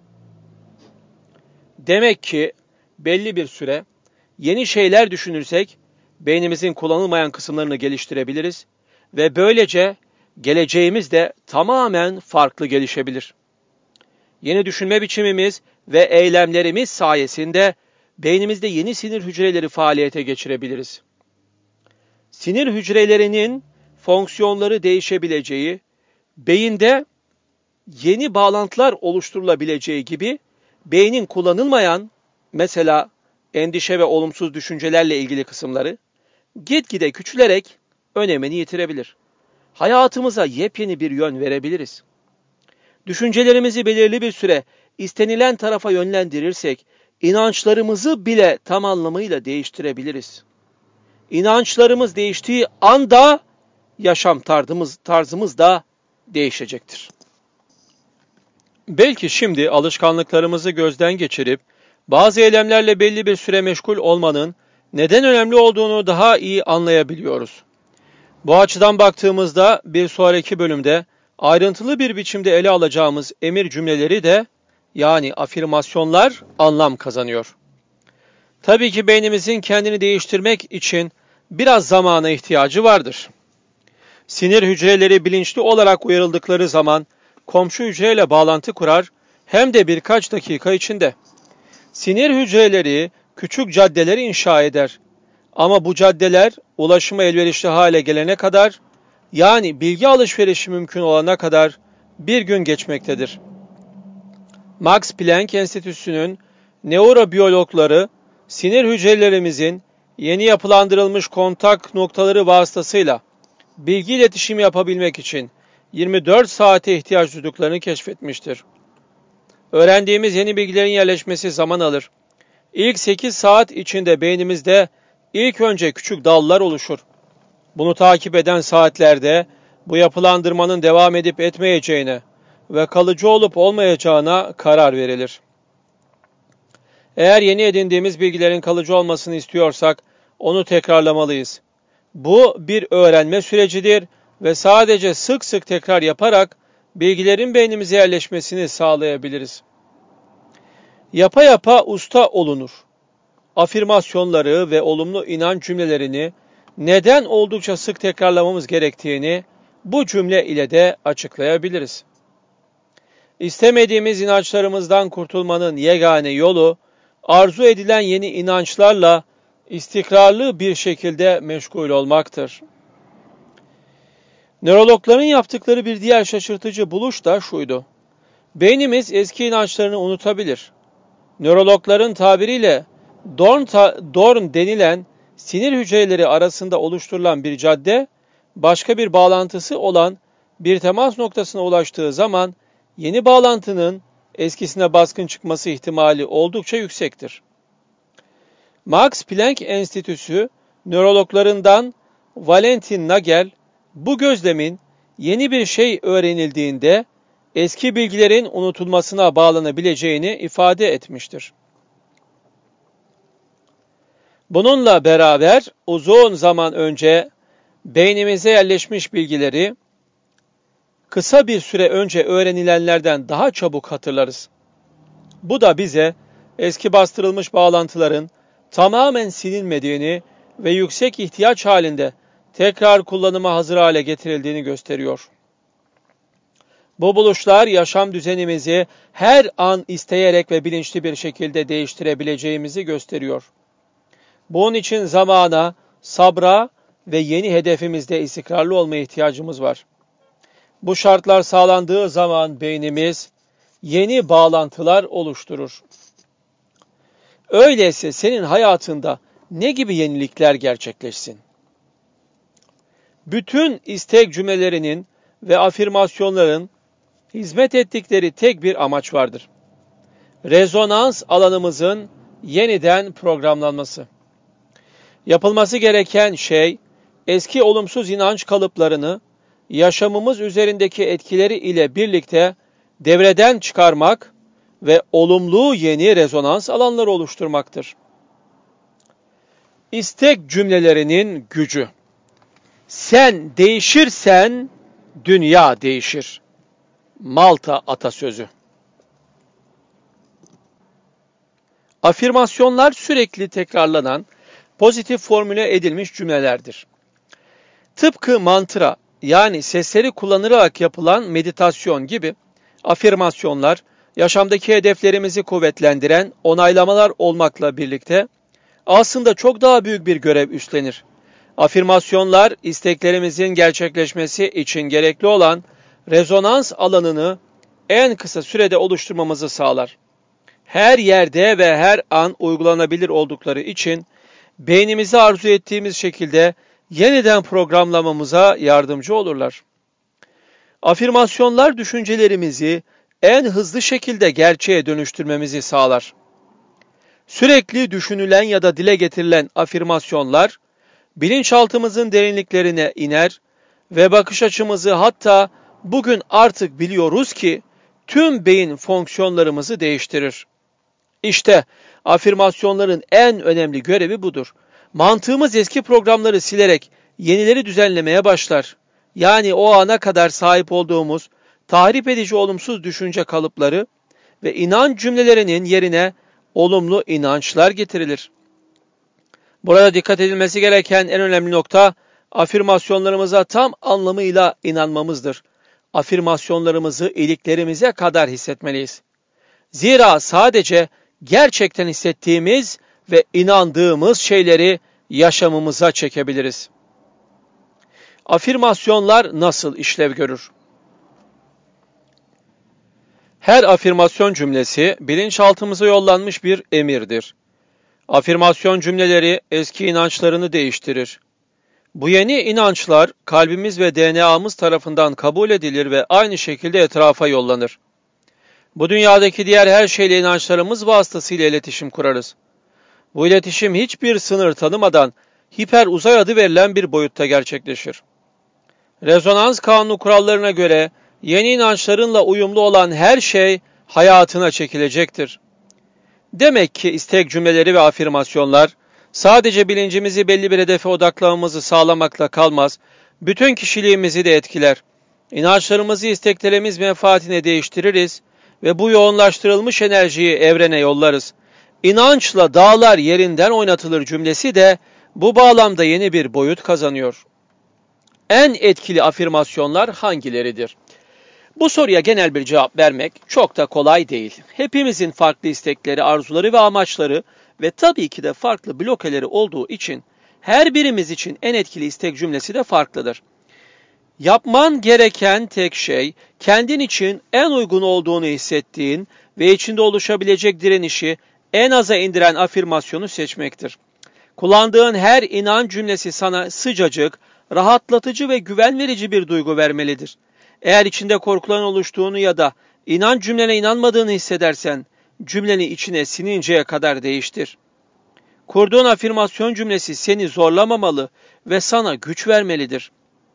Demek ki belli bir süre yeni şeyler düşünürsek beynimizin kullanılmayan kısımlarını geliştirebiliriz ve böylece geleceğimiz de tamamen farklı gelişebilir. Yeni düşünme biçimimiz ve eylemlerimiz sayesinde beynimizde yeni sinir hücreleri faaliyete geçirebiliriz. Sinir hücrelerinin fonksiyonları değişebileceği, beyinde yeni bağlantılar oluşturulabileceği gibi beynin kullanılmayan, mesela endişe ve olumsuz düşüncelerle ilgili kısımları gitgide küçülerek önemini yitirebilir. Hayatımıza yepyeni bir yön verebiliriz. Düşüncelerimizi belirli bir süre istenilen tarafa yönlendirirsek, inançlarımızı bile tam anlamıyla değiştirebiliriz. İnançlarımız değiştiği anda yaşam tarzımız, tarzımız da değişecektir. Belki şimdi alışkanlıklarımızı gözden geçirip, bazı eylemlerle belli bir süre meşgul olmanın neden önemli olduğunu daha iyi anlayabiliyoruz. Bu açıdan baktığımızda bir sonraki bölümde ayrıntılı bir biçimde ele alacağımız emir cümleleri de yani afirmasyonlar anlam kazanıyor. Tabii ki beynimizin kendini değiştirmek için biraz zamana ihtiyacı vardır. Sinir hücreleri bilinçli olarak uyarıldıkları zaman komşu hücreyle bağlantı kurar hem de birkaç dakika içinde. Sinir hücreleri küçük caddeler inşa eder. Ama bu caddeler ulaşıma elverişli hale gelene kadar, yani bilgi alışverişi mümkün olana kadar bir gün geçmektedir. Max Planck Enstitüsü'nün nörobiyologları sinir hücrelerimizin yeni yapılandırılmış kontak noktaları vasıtasıyla bilgi iletişimi yapabilmek için yirmi dört saate ihtiyaç duyduklarını keşfetmiştir. Öğrendiğimiz yeni bilgilerin yerleşmesi zaman alır. İlk sekiz saat içinde beynimizde ilk önce küçük dallar oluşur. Bunu takip eden saatlerde bu yapılandırmanın devam edip etmeyeceğine ve kalıcı olup olmayacağına karar verilir. Eğer yeni edindiğimiz bilgilerin kalıcı olmasını istiyorsak onu tekrarlamalıyız. Bu bir öğrenme sürecidir ve sadece sık sık tekrar yaparak bilgilerin beynimize yerleşmesini sağlayabiliriz. Yapa yapa usta olunur. Afirmasyonları ve olumlu inanç cümlelerini neden oldukça sık tekrarlamamız gerektiğini bu cümle ile de açıklayabiliriz. İstemediğimiz inançlarımızdan kurtulmanın yegane yolu, arzu edilen yeni inançlarla istikrarlı bir şekilde meşgul olmaktır. Nörologların yaptıkları bir diğer şaşırtıcı buluş da şuydu. Beynimiz eski inançlarını unutabilir. Nörologların tabiriyle Dorn, Dorn denilen sinir hücreleri arasında oluşturulan bir cadde, başka bir bağlantısı olan bir temas noktasına ulaştığı zaman yeni bağlantının eskisine baskın çıkması ihtimali oldukça yüksektir. Max Planck Enstitüsü nörologlarından Valentin Nagel, bu gözlemin yeni bir şey öğrenildiğinde eski bilgilerin unutulmasına bağlanabileceğini ifade etmiştir. Bununla beraber uzun zaman önce beynimize yerleşmiş bilgileri kısa bir süre önce öğrenilenlerden daha çabuk hatırlarız. Bu da bize eski bastırılmış bağlantıların tamamen silinmediğini ve yüksek ihtiyaç halinde tekrar kullanıma hazır hale getirildiğini gösteriyor. Bu buluşlar yaşam düzenimizi her an isteyerek ve bilinçli bir şekilde değiştirebileceğimizi gösteriyor. Bunun için zamana, sabra ve yeni hedefimizde istikrarlı olmaya ihtiyacımız var. Bu şartlar sağlandığı zaman beynimiz yeni bağlantılar oluşturur. Öyleyse senin hayatında ne gibi yenilikler gerçekleşsin? Bütün istek cümlelerinin ve afirmasyonların hizmet ettikleri tek bir amaç vardır. Rezonans alanımızın yeniden programlanması. Yapılması gereken şey, eski olumsuz inanç kalıplarını yaşamımız üzerindeki etkileri ile birlikte devreden çıkarmak ve olumlu yeni rezonans alanları oluşturmaktır. İstek cümlelerinin gücü. Sen değişirsen dünya değişir. Malta atasözü. Afirmasyonlar sürekli tekrarlanan, pozitif formüle edilmiş cümlelerdir. Tıpkı mantra, yani sesleri kullanarak yapılan meditasyon gibi afirmasyonlar, yaşamdaki hedeflerimizi kuvvetlendiren onaylamalar olmakla birlikte aslında çok daha büyük bir görev üstlenir. Afirmasyonlar, isteklerimizin gerçekleşmesi için gerekli olan rezonans alanını en kısa sürede oluşturmamızı sağlar. Her yerde ve her an uygulanabilir oldukları için beynimizi arzu ettiğimiz şekilde yeniden programlamamıza yardımcı olurlar. Afirmasyonlar düşüncelerimizi en hızlı şekilde gerçeğe dönüştürmemizi sağlar. Sürekli düşünülen ya da dile getirilen afirmasyonlar, bilinçaltımızın derinliklerine iner ve bakış açımızı, hatta bugün artık biliyoruz ki tüm beyin fonksiyonlarımızı değiştirir. İşte afirmasyonların en önemli görevi budur. Mantığımız eski programları silerek yenileri düzenlemeye başlar. Yani o ana kadar sahip olduğumuz tahrip edici olumsuz düşünce kalıpları ve inanç cümlelerinin yerine olumlu inançlar getirilir. Burada dikkat edilmesi gereken en önemli nokta, afirmasyonlarımıza tam anlamıyla inanmamızdır. Afirmasyonlarımızı iliklerimize kadar hissetmeliyiz. Zira sadece gerçekten hissettiğimiz ve inandığımız şeyleri yaşamımıza çekebiliriz. Afirmasyonlar nasıl işlev görür? Her afirmasyon cümlesi bilinçaltımıza yollanmış bir emirdir. Afirmasyon cümleleri eski inançlarını değiştirir. Bu yeni inançlar kalbimiz ve D N A'mız tarafından kabul edilir ve aynı şekilde etrafa yollanır. Bu dünyadaki diğer her şeyle inançlarımız vasıtasıyla iletişim kurarız. Bu iletişim hiçbir sınır tanımadan hiper uzay adı verilen bir boyutta gerçekleşir. Rezonans kanunu kurallarına göre yeni inançlarınla uyumlu olan her şey hayatına çekilecektir. Demek ki istek cümleleri ve afirmasyonlar sadece bilincimizi belli bir hedefe odaklamamızı sağlamakla kalmaz, bütün kişiliğimizi de etkiler. İnançlarımızı isteklerimiz menfaatine değiştiririz ve bu yoğunlaştırılmış enerjiyi evrene yollarız. İnançla dağlar yerinden oynatılır cümlesi de bu bağlamda yeni bir boyut kazanıyor. En etkili afirmasyonlar hangileridir? Bu soruya genel bir cevap vermek çok da kolay değil. Hepimizin farklı istekleri, arzuları ve amaçları ve tabii ki de farklı blokeleri olduğu için her birimiz için en etkili istek cümlesi de farklıdır. Yapman gereken tek şey, kendin için en uygun olduğunu hissettiğin ve içinde oluşabilecek direnişi en aza indiren afirmasyonu seçmektir. Kullandığın her inanç cümlesi sana sıcacık, rahatlatıcı ve güven verici bir duygu vermelidir. Eğer içinde korkuların oluştuğunu ya da inanç cümlene inanmadığını hissedersen, cümleni içine sininceye kadar değiştir. Kurduğun afirmasyon cümlesi seni zorlamamalı ve sana güç vermelidir.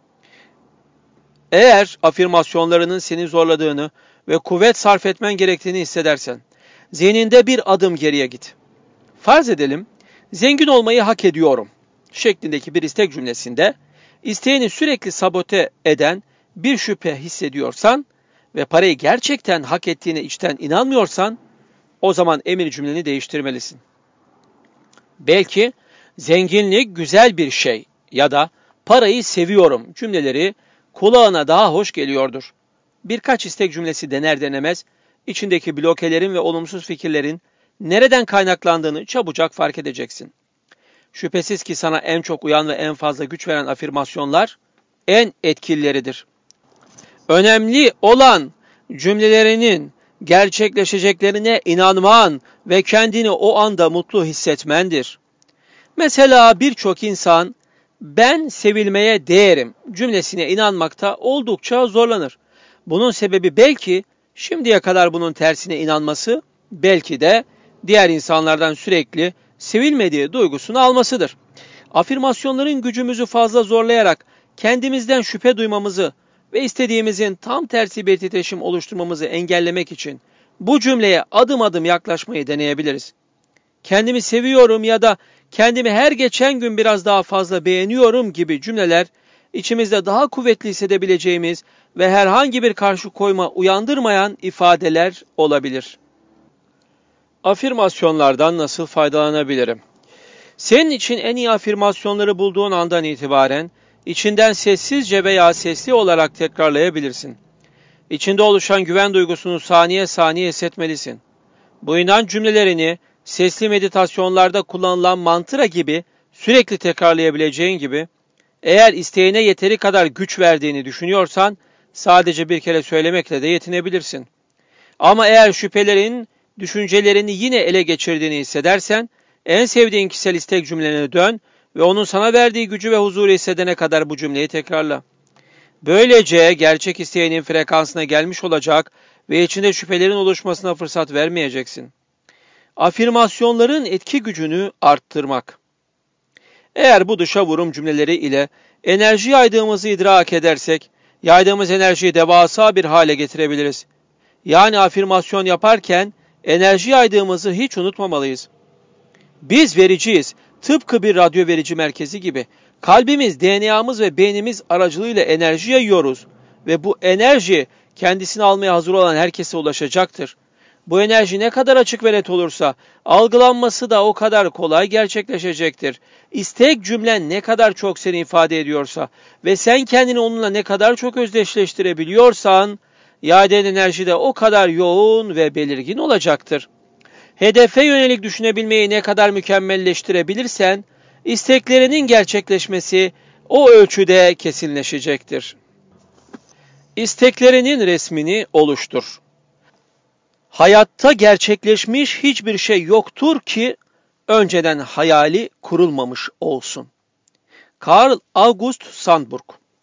Eğer afirmasyonlarının seni zorladığını ve kuvvet sarf etmen gerektiğini hissedersen, zihninde bir adım geriye git. Farz edelim, zengin olmayı hak ediyorum şeklindeki bir istek cümlesinde, isteğini sürekli sabote eden bir şüphe hissediyorsan ve parayı gerçekten hak ettiğine içten inanmıyorsan, o zaman emir cümleni değiştirmelisin. Belki zenginlik güzel bir şey ya da parayı seviyorum cümleleri kulağına daha hoş geliyordur. Birkaç istek cümlesi dener denemez, içindeki blokelerin ve olumsuz fikirlerin nereden kaynaklandığını çabucak fark edeceksin. Şüphesiz ki sana en çok uyan ve en fazla güç veren afirmasyonlar en etkilileridir. Önemli olan cümlelerinin gerçekleşeceklerine inanman ve kendini o anda mutlu hissetmendir. Mesela birçok insan ben sevilmeye değerim cümlesine inanmakta oldukça zorlanır. Bunun sebebi belki şimdiye kadar bunun tersine inanması, belki de diğer insanlardan sürekli sevilmediği duygusunu almasıdır. Afirmasyonların gücümüzü fazla zorlayarak kendimizden şüphe duymamızı ve istediğimizin tam tersi bir titreşim oluşturmamızı engellemek için bu cümleye adım adım yaklaşmayı deneyebiliriz. Kendimi seviyorum ya da kendimi her geçen gün biraz daha fazla beğeniyorum gibi cümleler içimizde daha kuvvetli hissedebileceğimiz ve herhangi bir karşı koyma uyandırmayan ifadeler olabilir. Afirmasyonlardan nasıl faydalanabilirim? Senin için en iyi afirmasyonları bulduğun andan itibaren içinden sessizce veya sesli olarak tekrarlayabilirsin. İçinde oluşan güven duygusunu saniye saniye hissetmelisin. Bu inanç cümlelerini sesli meditasyonlarda kullanılan mantra gibi sürekli tekrarlayabileceğin gibi, eğer isteğine yeteri kadar güç verdiğini düşünüyorsan sadece bir kere söylemekle de yetinebilirsin. Ama eğer şüphelerin düşüncelerini yine ele geçirdiğini hissedersen, en sevdiğin kişisel istek cümlelerine dön ve onun sana verdiği gücü ve huzuru hissedene kadar bu cümleyi tekrarla. Böylece gerçek isteğinin frekansına gelmiş olacak ve içinde şüphelerin oluşmasına fırsat vermeyeceksin. Afirmasyonların etki gücünü arttırmak. Eğer bu dışa vurum cümleleri ile enerji yaydığımızı idrak edersek, yaydığımız enerjiyi devasa bir hale getirebiliriz. Yani afirmasyon yaparken enerji yaydığımızı hiç unutmamalıyız. Biz vericiyiz. Tıpkı bir radyo verici merkezi gibi. Kalbimiz, D N A'mız ve beynimiz aracılığıyla enerji yayıyoruz. Ve bu enerji kendisini almaya hazır olan herkese ulaşacaktır. Bu enerji ne kadar açık ve net olursa algılanması da o kadar kolay gerçekleşecektir. İstek cümlen ne kadar çok seni ifade ediyorsa ve sen kendini onunla ne kadar çok özdeşleştirebiliyorsan, yaydığı enerji de o kadar yoğun ve belirgin olacaktır. Hedefe yönelik düşünebilmeyi ne kadar mükemmelleştirebilirsen, isteklerinin gerçekleşmesi o ölçüde kesinleşecektir. İsteklerinin resmini oluştur. Hayatta gerçekleşmiş hiçbir şey yoktur ki önceden hayali kurulmamış olsun. Carl August Sandburg.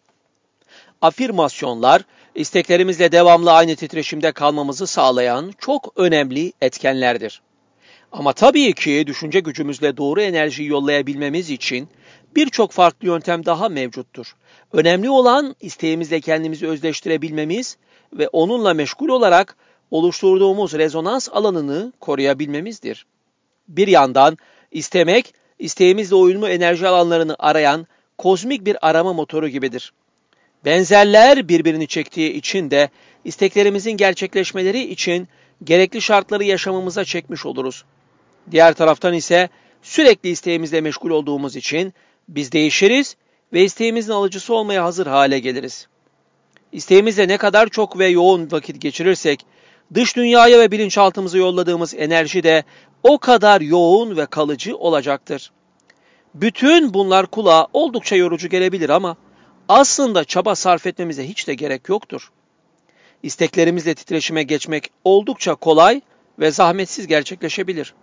Afirmasyonlar, isteklerimizle devamlı aynı titreşimde kalmamızı sağlayan çok önemli etkenlerdir. Ama tabii ki düşünce gücümüzle doğru enerjiyi yollayabilmemiz için birçok farklı yöntem daha mevcuttur. Önemli olan isteğimizle kendimizi özdeştirebilmemiz ve onunla meşgul olarak oluşturduğumuz rezonans alanını koruyabilmemizdir. Bir yandan istemek, isteğimizle uyumlu enerji alanlarını arayan kozmik bir arama motoru gibidir. Benzerler birbirini çektiği için de isteklerimizin gerçekleşmeleri için gerekli şartları yaşamımıza çekmiş oluruz. Diğer taraftan ise sürekli isteğimizle meşgul olduğumuz için biz değişiriz ve isteğimizin alıcısı olmaya hazır hale geliriz. İsteğimizle ne kadar çok ve yoğun vakit geçirirsek, dış dünyaya ve bilinçaltımıza yolladığımız enerji de o kadar yoğun ve kalıcı olacaktır. Bütün bunlar kulağa oldukça yorucu gelebilir ama aslında çaba sarf etmemize hiç de gerek yoktur. İsteklerimizle titreşime geçmek oldukça kolay ve zahmetsiz gerçekleşebilir.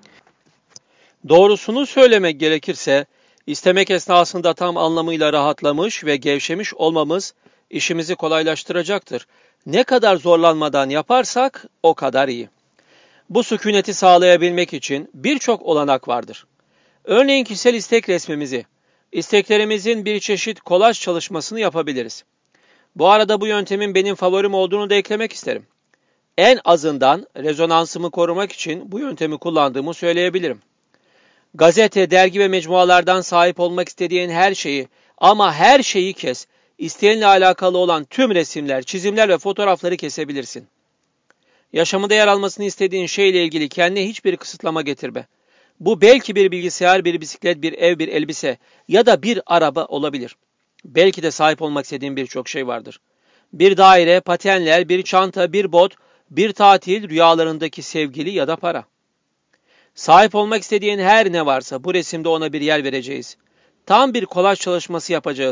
Doğrusunu söylemek gerekirse, istemek esnasında tam anlamıyla rahatlamış ve gevşemiş olmamız işimizi kolaylaştıracaktır. Ne kadar zorlanmadan yaparsak o kadar iyi. Bu sükuneti sağlayabilmek için birçok olanak vardır. Örneğin kişisel istek resmimizi, isteklerimizin bir çeşit kolaj çalışmasını yapabiliriz. Bu arada bu yöntemin benim favorim olduğunu da eklemek isterim. En azından rezonansımı korumak için bu yöntemi kullandığımı söyleyebilirim. Gazete, dergi ve mecmualardan sahip olmak istediğin her şeyi ama her şeyi kes. İsteğinle alakalı olan tüm resimler, çizimler ve fotoğrafları kesebilirsin. Yaşamında yer almasını istediğin şeyle ilgili kendine hiçbir kısıtlama getirme. Bu belki bir bilgisayar, bir bisiklet, bir ev, bir elbise ya da bir araba olabilir. Belki de sahip olmak istediğin birçok şey vardır. Bir daire, patenler, bir çanta, bir bot, bir tatil, rüyalarındaki sevgili ya da para. Sahip olmak istediğin her ne varsa bu resimde ona bir yer vereceğiz. Tam bir kolaj çalışması yapacağız.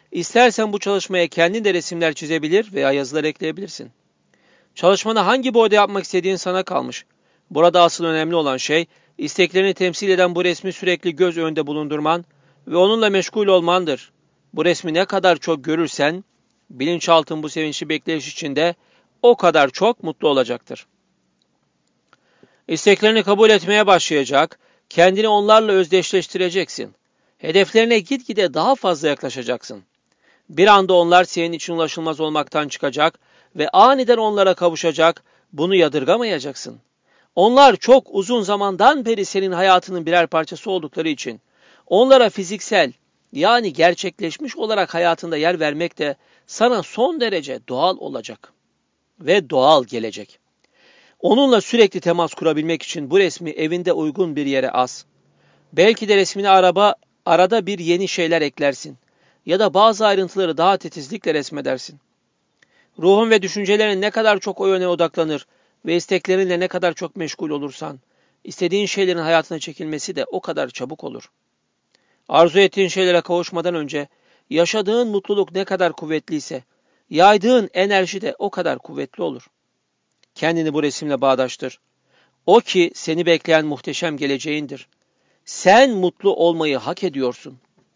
İstersen bu çalışmaya kendin de resimler çizebilir veya yazılar ekleyebilirsin. Çalışmanı hangi boyda yapmak istediğin sana kalmış. Burada asıl önemli olan şey, isteklerini temsil eden bu resmi sürekli göz önünde bulundurman ve onunla meşgul olmandır. Bu resmi ne kadar çok görürsen, bilinçaltın bu sevinçli bekleyiş içinde o kadar çok mutlu olacaktır. İsteklerini kabul etmeye başlayacak, kendini onlarla özdeşleştireceksin. Hedeflerine gitgide daha fazla yaklaşacaksın. Bir anda onlar senin için ulaşılmaz olmaktan çıkacak ve aniden onlara kavuşacak, bunu yadırgamayacaksın. Onlar çok uzun zamandan beri senin hayatının birer parçası oldukları için, onlara fiziksel, yani gerçekleşmiş olarak hayatında yer vermek de sana son derece doğal olacak ve doğal gelecek. Onunla sürekli temas kurabilmek için bu resmi evinde uygun bir yere as. Belki de resmine araba, arada bir yeni şeyler eklersin ya da bazı ayrıntıları daha titizlikle resmedersin. Ruhun ve düşüncelerin ne kadar çok o yöne odaklanır ve isteklerinle ne kadar çok meşgul olursan, istediğin şeylerin hayatına çekilmesi de o kadar çabuk olur. Arzu ettiğin şeylere kavuşmadan önce yaşadığın mutluluk ne kadar kuvvetliyse, yaydığın enerji de o kadar kuvvetli olur. Kendini bu resimle bağdaştır. O ki seni bekleyen muhteşem geleceğindir. Sen mutlu olmayı hak ediyorsun.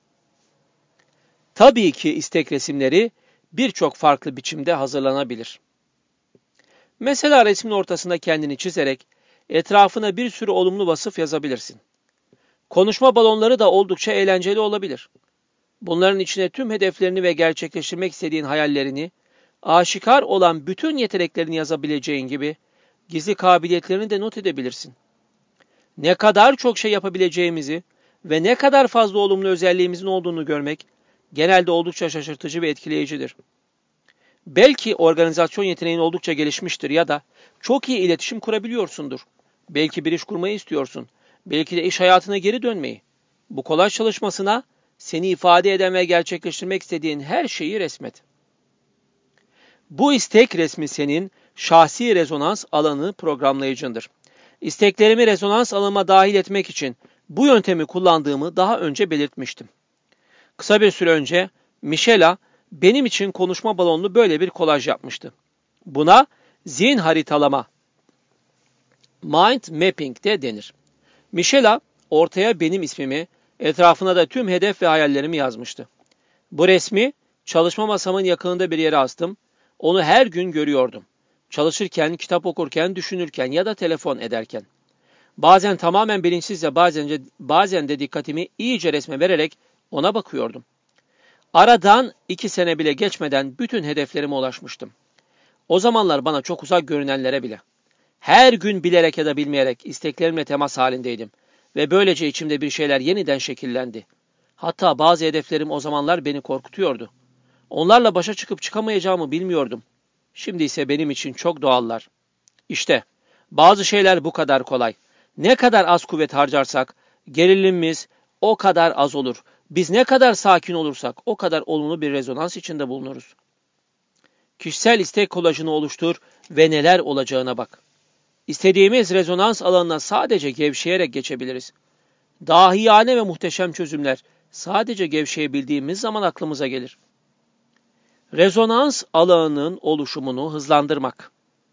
Tabii ki istek resimleri birçok farklı biçimde hazırlanabilir. Mesela resmin ortasında kendini çizerek etrafına bir sürü olumlu vasıf yazabilirsin. Konuşma balonları da oldukça eğlenceli olabilir. Bunların içine tüm hedeflerini ve gerçekleştirmek istediğin hayallerini, aşikar olan bütün yeteneklerini yazabileceğin gibi gizli kabiliyetlerini de not edebilirsin. Ne kadar çok şey yapabileceğimizi ve ne kadar fazla olumlu özelliğimizin olduğunu görmek genelde oldukça şaşırtıcı ve etkileyicidir. Belki organizasyon yeteneğin oldukça gelişmiştir ya da çok iyi iletişim kurabiliyorsundur. Belki bir iş kurmayı istiyorsun. Belki de iş hayatına geri dönmeyi. Bu kolaj çalışmasına seni ifade eden ve gerçekleştirmek istediğin her şeyi resmet. Bu istek resmi senin şahsi rezonans alanı programlayıcındır. İsteklerimi rezonans alanıma dahil etmek için bu yöntemi kullandığımı daha önce belirtmiştim. Kısa bir süre önce Michela benim için konuşma balonlu böyle bir kolaj yapmıştı. Buna zihin haritalama, mind mapping de denir. Michela ortaya benim ismimi, etrafına da tüm hedef ve hayallerimi yazmıştı. Bu resmi çalışma masamın yakınında bir yere astım. Onu her gün görüyordum. Çalışırken, kitap okurken, düşünürken ya da telefon ederken. Bazen tamamen bilinçsizce, bazen de, bazen de dikkatimi iyice resme vererek ona bakıyordum. Aradan iki sene bile geçmeden bütün hedeflerime ulaşmıştım. O zamanlar bana çok uzak görünenlere bile. Her gün bilerek ya da bilmeyerek isteklerimle temas halindeydim. Ve böylece içimde bir şeyler yeniden şekillendi. Hatta bazı hedeflerim o zamanlar beni korkutuyordu. Onlarla başa çıkıp çıkamayacağımı bilmiyordum. Şimdi ise benim için çok doğallar. İşte bazı şeyler bu kadar kolay. Ne kadar az kuvvet harcarsak gerilimimiz o kadar az olur. Biz ne kadar sakin olursak o kadar olumlu bir rezonans içinde bulunuruz. Kişisel istek kolajını oluştur ve neler olacağına bak. İstediğimiz rezonans alanına sadece gevşeyerek geçebiliriz. Dahiyane ve muhteşem çözümler sadece gevşeyebildiğimiz zaman aklımıza gelir. Rezonans alanının oluşumunu hızlandırmak.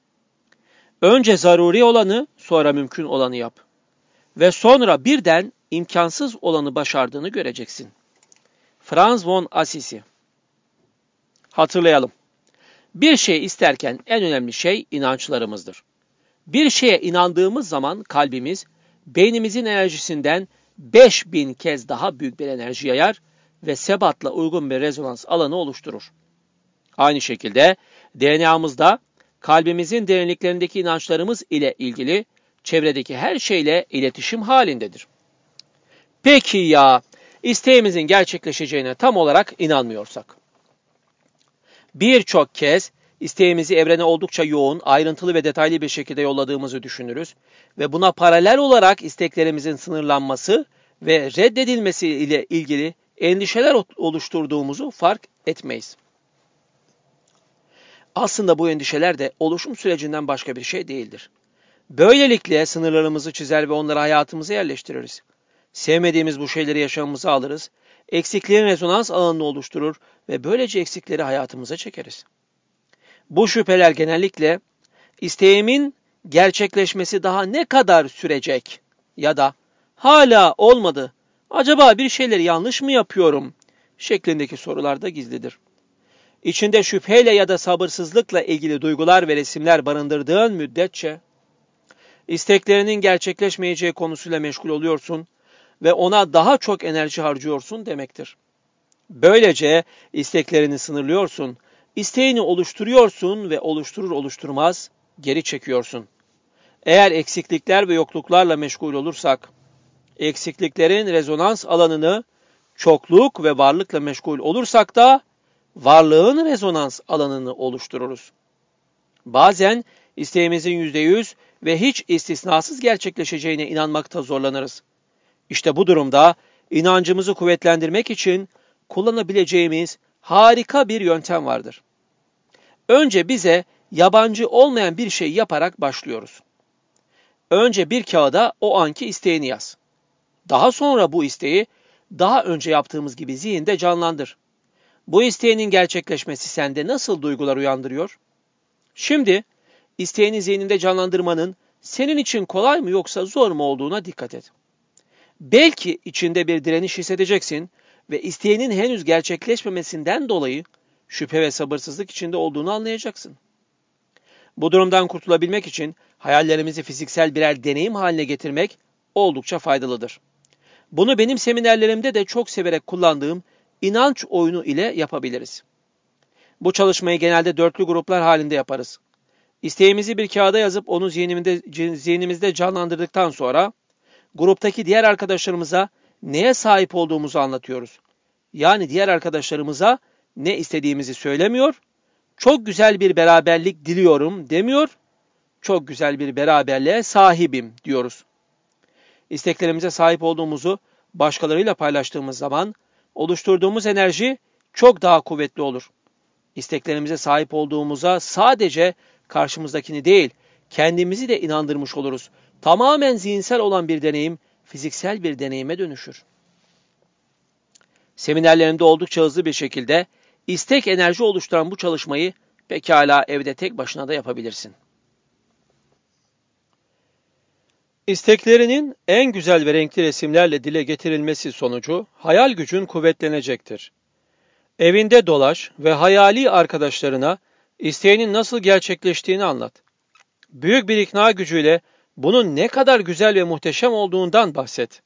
Önce zaruri olanı, sonra mümkün olanı yap. Ve sonra birden imkansız olanı başardığını göreceksin. Franz von Assisi. Hatırlayalım. Bir şey isterken en önemli şey inançlarımızdır. Bir şeye inandığımız zaman kalbimiz, beynimizin enerjisinden beş bin kez daha büyük bir enerji yayar ve sebatla uygun bir rezonans alanı oluşturur. Aynı şekilde D N A'mızda kalbimizin derinliklerindeki inançlarımız ile ilgili çevredeki her şeyle iletişim halindedir. Peki ya isteğimizin gerçekleşeceğine tam olarak inanmıyorsak? Birçok kez isteğimizi evrene oldukça yoğun, ayrıntılı ve detaylı bir şekilde yolladığımızı düşünürüz ve buna paralel olarak isteklerimizin sınırlanması ve reddedilmesi ile ilgili endişeler oluşturduğumuzu fark etmeyiz. Aslında bu endişeler de oluşum sürecinden başka bir şey değildir. Böylelikle sınırlarımızı çizer ve onları hayatımıza yerleştiririz. Sevmediğimiz bu şeyleri yaşamımıza alırız. eksikliğin rezonans alanını oluşturur ve böylece eksikleri hayatımıza çekeriz. Bu şüpheler genellikle isteğimin gerçekleşmesi daha ne kadar sürecek ya da hala olmadı, acaba bir şeyleri yanlış mı yapıyorum şeklindeki sorularda gizlidir. İçinde şüpheyle ya da sabırsızlıkla ilgili duygular ve resimler barındırdığın müddetçe isteklerinin gerçekleşmeyeceği konusuyla meşgul oluyorsun ve ona daha çok enerji harcıyorsun demektir. Böylece isteklerini sınırlıyorsun, isteğini oluşturuyorsun ve oluşturur oluşturmaz geri çekiyorsun. Eğer eksiklikler ve yokluklarla meşgul olursak, eksikliklerin rezonans alanını çokluk ve varlıkla meşgul olursak da varlığın rezonans alanını oluştururuz. Bazen isteğimizin yüzde yüz ve hiç istisnasız gerçekleşeceğine inanmakta zorlanırız. İşte bu durumda inancımızı kuvvetlendirmek için kullanabileceğimiz harika bir yöntem vardır. Önce bize yabancı olmayan bir şey yaparak başlıyoruz. Önce bir kağıda o anki isteğini yaz. Daha sonra bu isteği daha önce yaptığımız gibi zihinde canlandır. Bu isteğinin gerçekleşmesi sende nasıl duygular uyandırıyor? Şimdi isteğini zihninde canlandırmanın senin için kolay mı yoksa zor mu olduğuna dikkat et. Belki içinde bir direniş hissedeceksin ve isteğinin henüz gerçekleşmemesinden dolayı şüphe ve sabırsızlık içinde olduğunu anlayacaksın. Bu durumdan kurtulabilmek için hayallerimizi fiziksel birer deneyim haline getirmek oldukça faydalıdır. Bunu benim seminerlerimde de çok severek kullandığım inanç oyunu ile yapabiliriz. Bu çalışmayı genelde dörtlü gruplar halinde yaparız. İsteğimizi bir kağıda yazıp onu zihnimizde, zihnimizde canlandırdıktan sonra gruptaki diğer arkadaşlarımıza neye sahip olduğumuzu anlatıyoruz. Yani diğer arkadaşlarımıza ne istediğimizi söylemiyor, çok güzel bir beraberlik diliyorum demiyor, çok güzel bir beraberliğe sahibim diyoruz. İsteklerimize sahip olduğumuzu başkalarıyla paylaştığımız zaman oluşturduğumuz enerji çok daha kuvvetli olur. İsteklerimize sahip olduğumuza sadece karşımızdakini değil, kendimizi de inandırmış oluruz. Tamamen zihinsel olan bir deneyim, fiziksel bir deneyime dönüşür. Seminerlerimde oldukça hızlı bir şekilde istek enerji oluşturan bu çalışmayı pekala evde tek başına da yapabilirsin. İsteklerinin en güzel ve renkli resimlerle dile getirilmesi sonucu hayal gücün kuvvetlenecektir. Evinde dolaş ve hayali arkadaşlarına isteğinin nasıl gerçekleştiğini anlat. Büyük bir ikna gücüyle bunun ne kadar güzel ve muhteşem olduğundan bahset.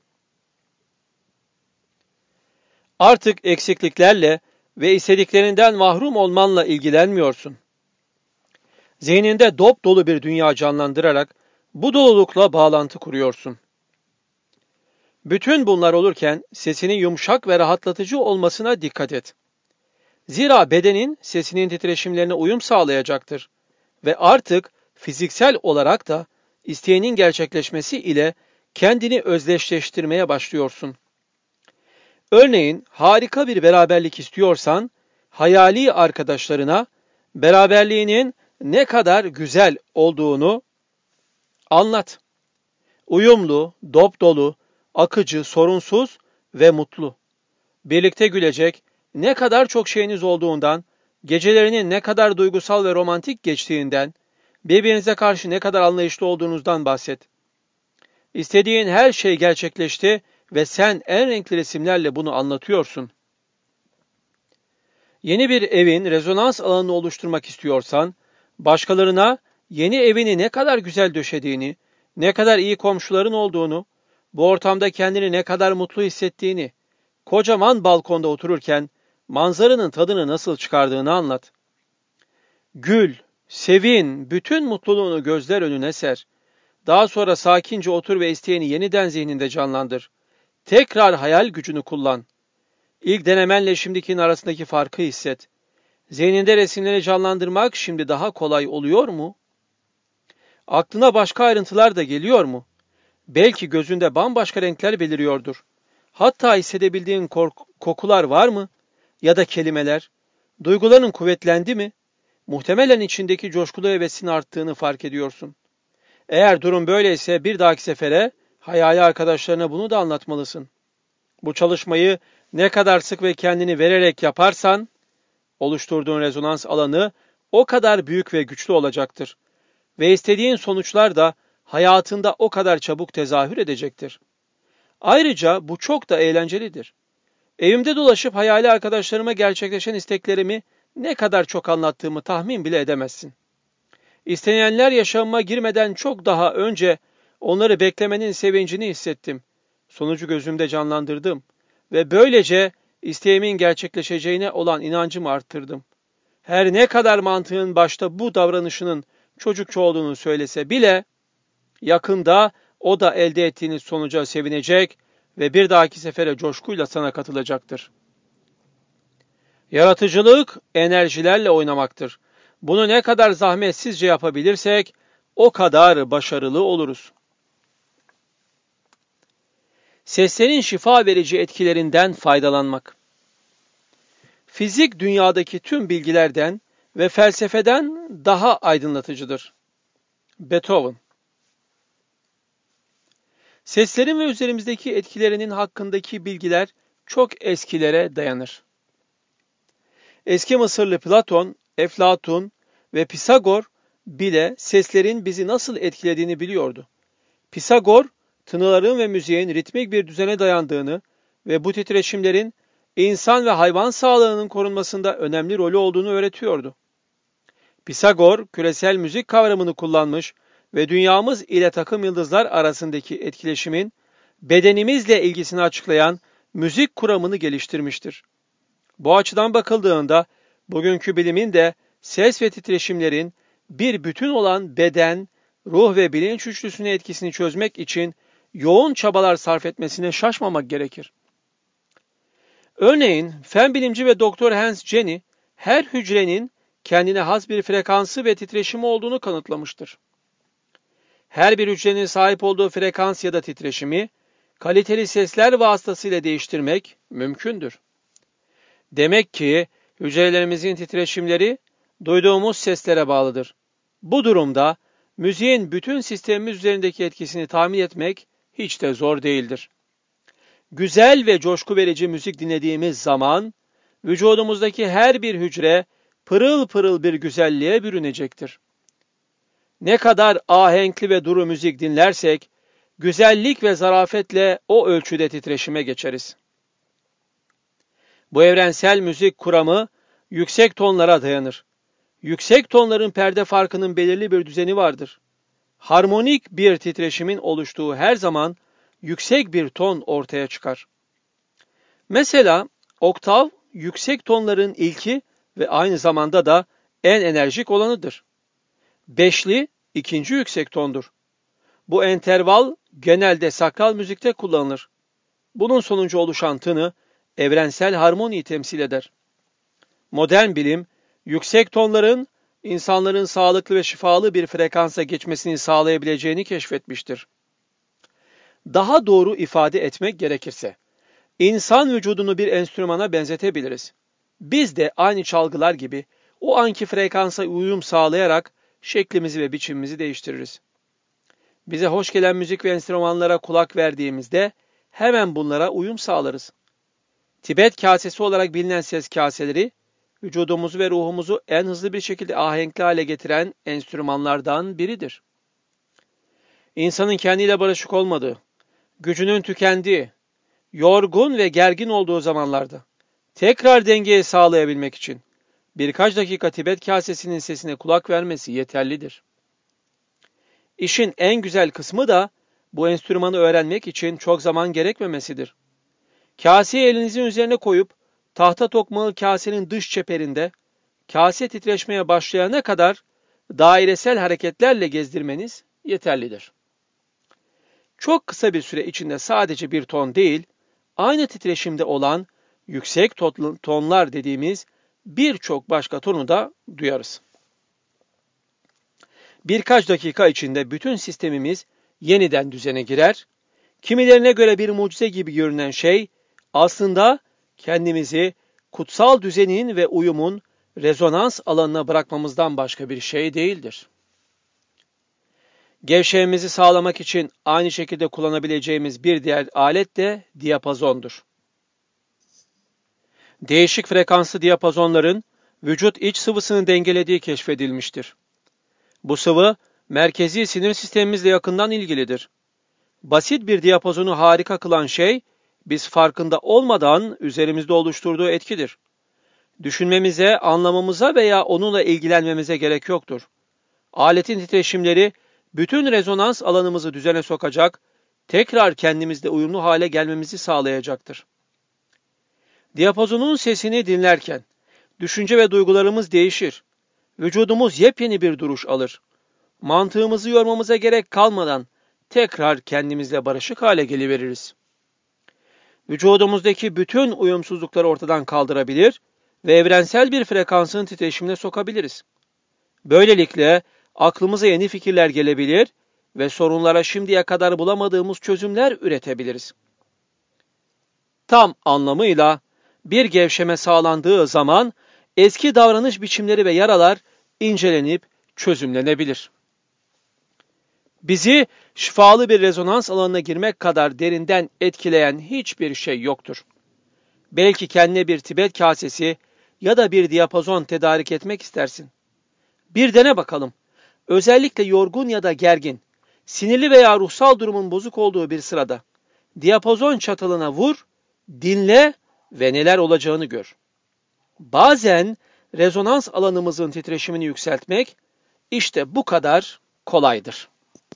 Artık eksikliklerle ve istediklerinden mahrum olmanla ilgilenmiyorsun. Zihninde dop dolu bir dünya canlandırarak bu dolulukla bağlantı kuruyorsun. Bütün bunlar olurken sesinin yumuşak ve rahatlatıcı olmasına dikkat et. Zira bedenin sesinin titreşimlerine uyum sağlayacaktır ve artık fiziksel olarak da isteğinin gerçekleşmesi ile kendini özdeşleştirmeye başlıyorsun. Örneğin harika bir beraberlik istiyorsan, hayali arkadaşlarına beraberliğinin ne kadar güzel olduğunu anlat. Uyumlu, dop dolu, akıcı, sorunsuz ve mutlu. Birlikte gülecek ne kadar çok şeyiniz olduğundan, gecelerinin ne kadar duygusal ve romantik geçtiğinden, birbirinize karşı ne kadar anlayışlı olduğunuzdan bahset. İstediğin her şey gerçekleşti ve sen en renkli resimlerle bunu anlatıyorsun. Yeni bir evin rezonans alanını oluşturmak istiyorsan, başkalarına yeni evini ne kadar güzel döşediğini, ne kadar iyi komşuların olduğunu, bu ortamda kendini ne kadar mutlu hissettiğini, kocaman balkonda otururken manzaranın tadını nasıl çıkardığını anlat. Gül, sevin, bütün mutluluğunu gözler önüne ser. Daha sonra sakince otur ve isteğini yeniden zihninde canlandır. Tekrar hayal gücünü kullan. İlk denemenle şimdikinin arasındaki farkı hisset. Zihninde resimleri canlandırmak şimdi daha kolay oluyor mu? Aklına başka ayrıntılar da geliyor mu? Belki gözünde bambaşka renkler beliriyordur. Hatta hissedebildiğin kork- kokular var mı? Ya da kelimeler? Duyguların kuvvetlendi mi? Muhtemelen içindeki coşkulu hevesin arttığını fark ediyorsun. Eğer durum böyleyse bir dahaki sefere hayali arkadaşlarına bunu da anlatmalısın. Bu çalışmayı Ne kadar sık ve kendini vererek yaparsan, oluşturduğun rezonans alanı o kadar büyük ve güçlü olacaktır. Ve istediğin sonuçlar da hayatında o kadar çabuk tezahür edecektir. Ayrıca bu çok da eğlencelidir. Evimde dolaşıp hayali arkadaşlarıma gerçekleşen isteklerimi ne kadar çok anlattığımı tahmin bile edemezsin. İstenenler yaşamıma girmeden çok daha önce onları beklemenin sevincini hissettim. Sonucu gözümde canlandırdım ve böylece isteğimin gerçekleşeceğine olan inancımı arttırdım. Her ne kadar mantığın başta bu davranışının çocukça olduğunu söylese bile, yakında o da elde ettiğiniz sonuca sevinecek ve bir dahaki sefere coşkuyla sana katılacaktır. Yaratıcılık enerjilerle oynamaktır. Bunu ne kadar zahmetsizce yapabilirsek o kadar başarılı oluruz. Seslerin şifa verici etkilerinden faydalanmak. Fizik dünyadaki tüm bilgilerden ve felsefeden daha aydınlatıcıdır. Beethoven. Seslerin ve üzerimizdeki etkilerinin hakkındaki bilgiler çok eskilere dayanır. Eski Mısırlı Platon, Eflatun ve Pisagor bile seslerin bizi nasıl etkilediğini biliyordu. Pisagor, tınıların ve müziğin ritmik bir düzene dayandığını ve bu titreşimlerin insan ve hayvan sağlığının korunmasında önemli rolü olduğunu öğretiyordu. Pisagor, küresel müzik kavramını kullanmış ve dünyamız ile takım yıldızlar arasındaki etkileşimin bedenimizle ilgisini açıklayan müzik kuramını geliştirmiştir. Bu açıdan bakıldığında bugünkü bilimin de ses ve titreşimlerin bir bütün olan beden, ruh ve bilinç üçlüsünün etkisini çözmek için yoğun çabalar sarf etmesine şaşmamak gerekir. Örneğin fen bilimci ve Doktor Hans Jenny her hücrenin kendine has bir frekansı ve titreşimi olduğunu kanıtlamıştır. Her bir hücrenin sahip olduğu frekans ya da titreşimi kaliteli sesler vasıtasıyla değiştirmek mümkündür. Demek ki hücrelerimizin titreşimleri duyduğumuz seslere bağlıdır. Bu durumda müziğin bütün sistemimiz üzerindeki etkisini tahmin etmek hiç de zor değildir. Güzel ve coşku verici müzik dinlediğimiz zaman vücudumuzdaki her bir hücre pırıl pırıl bir güzelliğe bürünecektir. Ne kadar ahenkli ve duru müzik dinlersek, güzellik ve zarafetle o ölçüde titreşime geçeriz. Bu evrensel müzik kuramı yüksek tonlara dayanır. Yüksek tonların perde farkının belirli bir düzeni vardır. Harmonik bir titreşimin oluştuğu her zaman yüksek bir ton ortaya çıkar. Mesela oktav yüksek tonların ilki ve aynı zamanda da en enerjik olanıdır. Beşli ikinci yüksek tondur. Bu enterval genelde sakral müzikte kullanılır. Bunun sonucu oluşan tını evrensel harmoniyi temsil eder. Modern bilim, yüksek tonların insanların sağlıklı ve şifalı bir frekansa geçmesini sağlayabileceğini keşfetmiştir. Daha doğru ifade etmek gerekirse, insan vücudunu bir enstrümana benzetebiliriz. Biz de aynı çalgılar gibi o anki frekansa uyum sağlayarak şeklimizi ve biçimimizi değiştiririz. Bize hoş gelen müzik ve enstrümanlara kulak verdiğimizde hemen bunlara uyum sağlarız. Tibet kasesi olarak bilinen ses kaseleri, vücudumuzu ve ruhumuzu en hızlı bir şekilde ahenkli hale getiren enstrümanlardan biridir. İnsanın kendiyle barışık olmadığı, gücünün tükendiği, yorgun ve gergin olduğu zamanlarda tekrar dengeyi sağlayabilmek için birkaç dakika Tibet kasesinin sesine kulak vermesi yeterlidir. İşin en güzel kısmı da bu enstrümanı öğrenmek için çok zaman gerekmemesidir. Kaseyi elinizin üzerine koyup tahta tokmağı kasenin dış çeperinde kase titreşmeye başlayana kadar dairesel hareketlerle gezdirmeniz yeterlidir. Çok kısa bir süre içinde sadece bir ton değil, aynı titreşimde olan yüksek tonlar dediğimiz birçok başka tonu da duyarız. Birkaç dakika içinde bütün sistemimiz yeniden düzene girer. Kimilerine göre bir mucize gibi görünen şey aslında kendimizi kutsal düzenin ve uyumun rezonans alanına bırakmamızdan başka bir şey değildir. Gevşememizi sağlamak için aynı şekilde kullanabileceğimiz bir diğer alet de diyapazondur. Değişik frekanslı diyapazonların vücut iç sıvısını dengelediği keşfedilmiştir. Bu sıvı, merkezi sinir sistemimizle yakından ilgilidir. Basit bir diyapazonu harika kılan şey, biz farkında olmadan üzerimizde oluşturduğu etkidir. Düşünmemize, anlamamıza veya onunla ilgilenmemize gerek yoktur. Aletin titreşimleri, bütün rezonans alanımızı düzene sokacak, tekrar kendimizle uyumlu hale gelmemizi sağlayacaktır. Diyapazonun sesini dinlerken, düşünce ve duygularımız değişir. Vücudumuz yepyeni bir duruş alır. Mantığımızı yormamıza gerek kalmadan tekrar kendimizle barışık hale geliveririz. Vücudumuzdaki bütün uyumsuzlukları ortadan kaldırabilir ve evrensel bir frekansın titreşimine sokabiliriz. Böylelikle aklımıza yeni fikirler gelebilir ve sorunlara şimdiye kadar bulamadığımız çözümler üretebiliriz. Tam anlamıyla bir gevşeme sağlandığı zaman eski davranış biçimleri ve yaralar incelenip çözümlenebilir. Bizi şifalı bir rezonans alanına girmek kadar derinden etkileyen hiçbir şey yoktur. Belki kendine bir Tibet kasesi ya da bir diyapazon tedarik etmek istersin. Bir dene bakalım. Özellikle yorgun ya da gergin, sinirli veya ruhsal durumun bozuk olduğu bir sırada diyapazon çatalına vur, dinle ve neler olacağını gör. Bazen rezonans alanımızın titreşimini yükseltmek işte bu kadar kolaydır.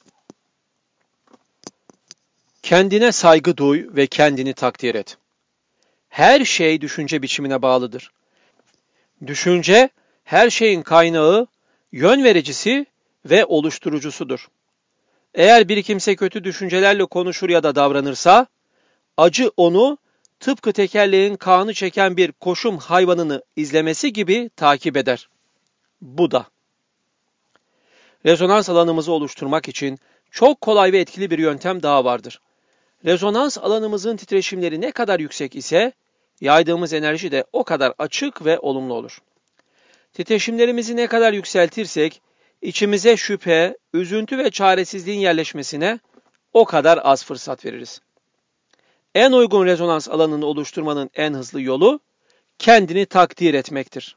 Kendine saygı duy ve kendini takdir et. Her şey düşünce biçimine bağlıdır. Düşünce, her şeyin kaynağı, yön vericisi ve oluşturucusudur. Eğer bir kimse kötü düşüncelerle konuşur ya da davranırsa, acı onu tıpkı tekerleğin kağını çeken bir koşum hayvanını izlemesi gibi takip eder. Bu da. Rezonans alanımızı oluşturmak için çok kolay ve etkili bir yöntem daha vardır. Rezonans alanımızın titreşimleri ne kadar yüksek ise, yaydığımız enerji de o kadar açık ve olumlu olur. Titreşimlerimizi ne kadar yükseltirsek, içimize şüphe, üzüntü ve çaresizliğin yerleşmesine o kadar az fırsat veririz. En uygun rezonans alanını oluşturmanın en hızlı yolu, kendini takdir etmektir.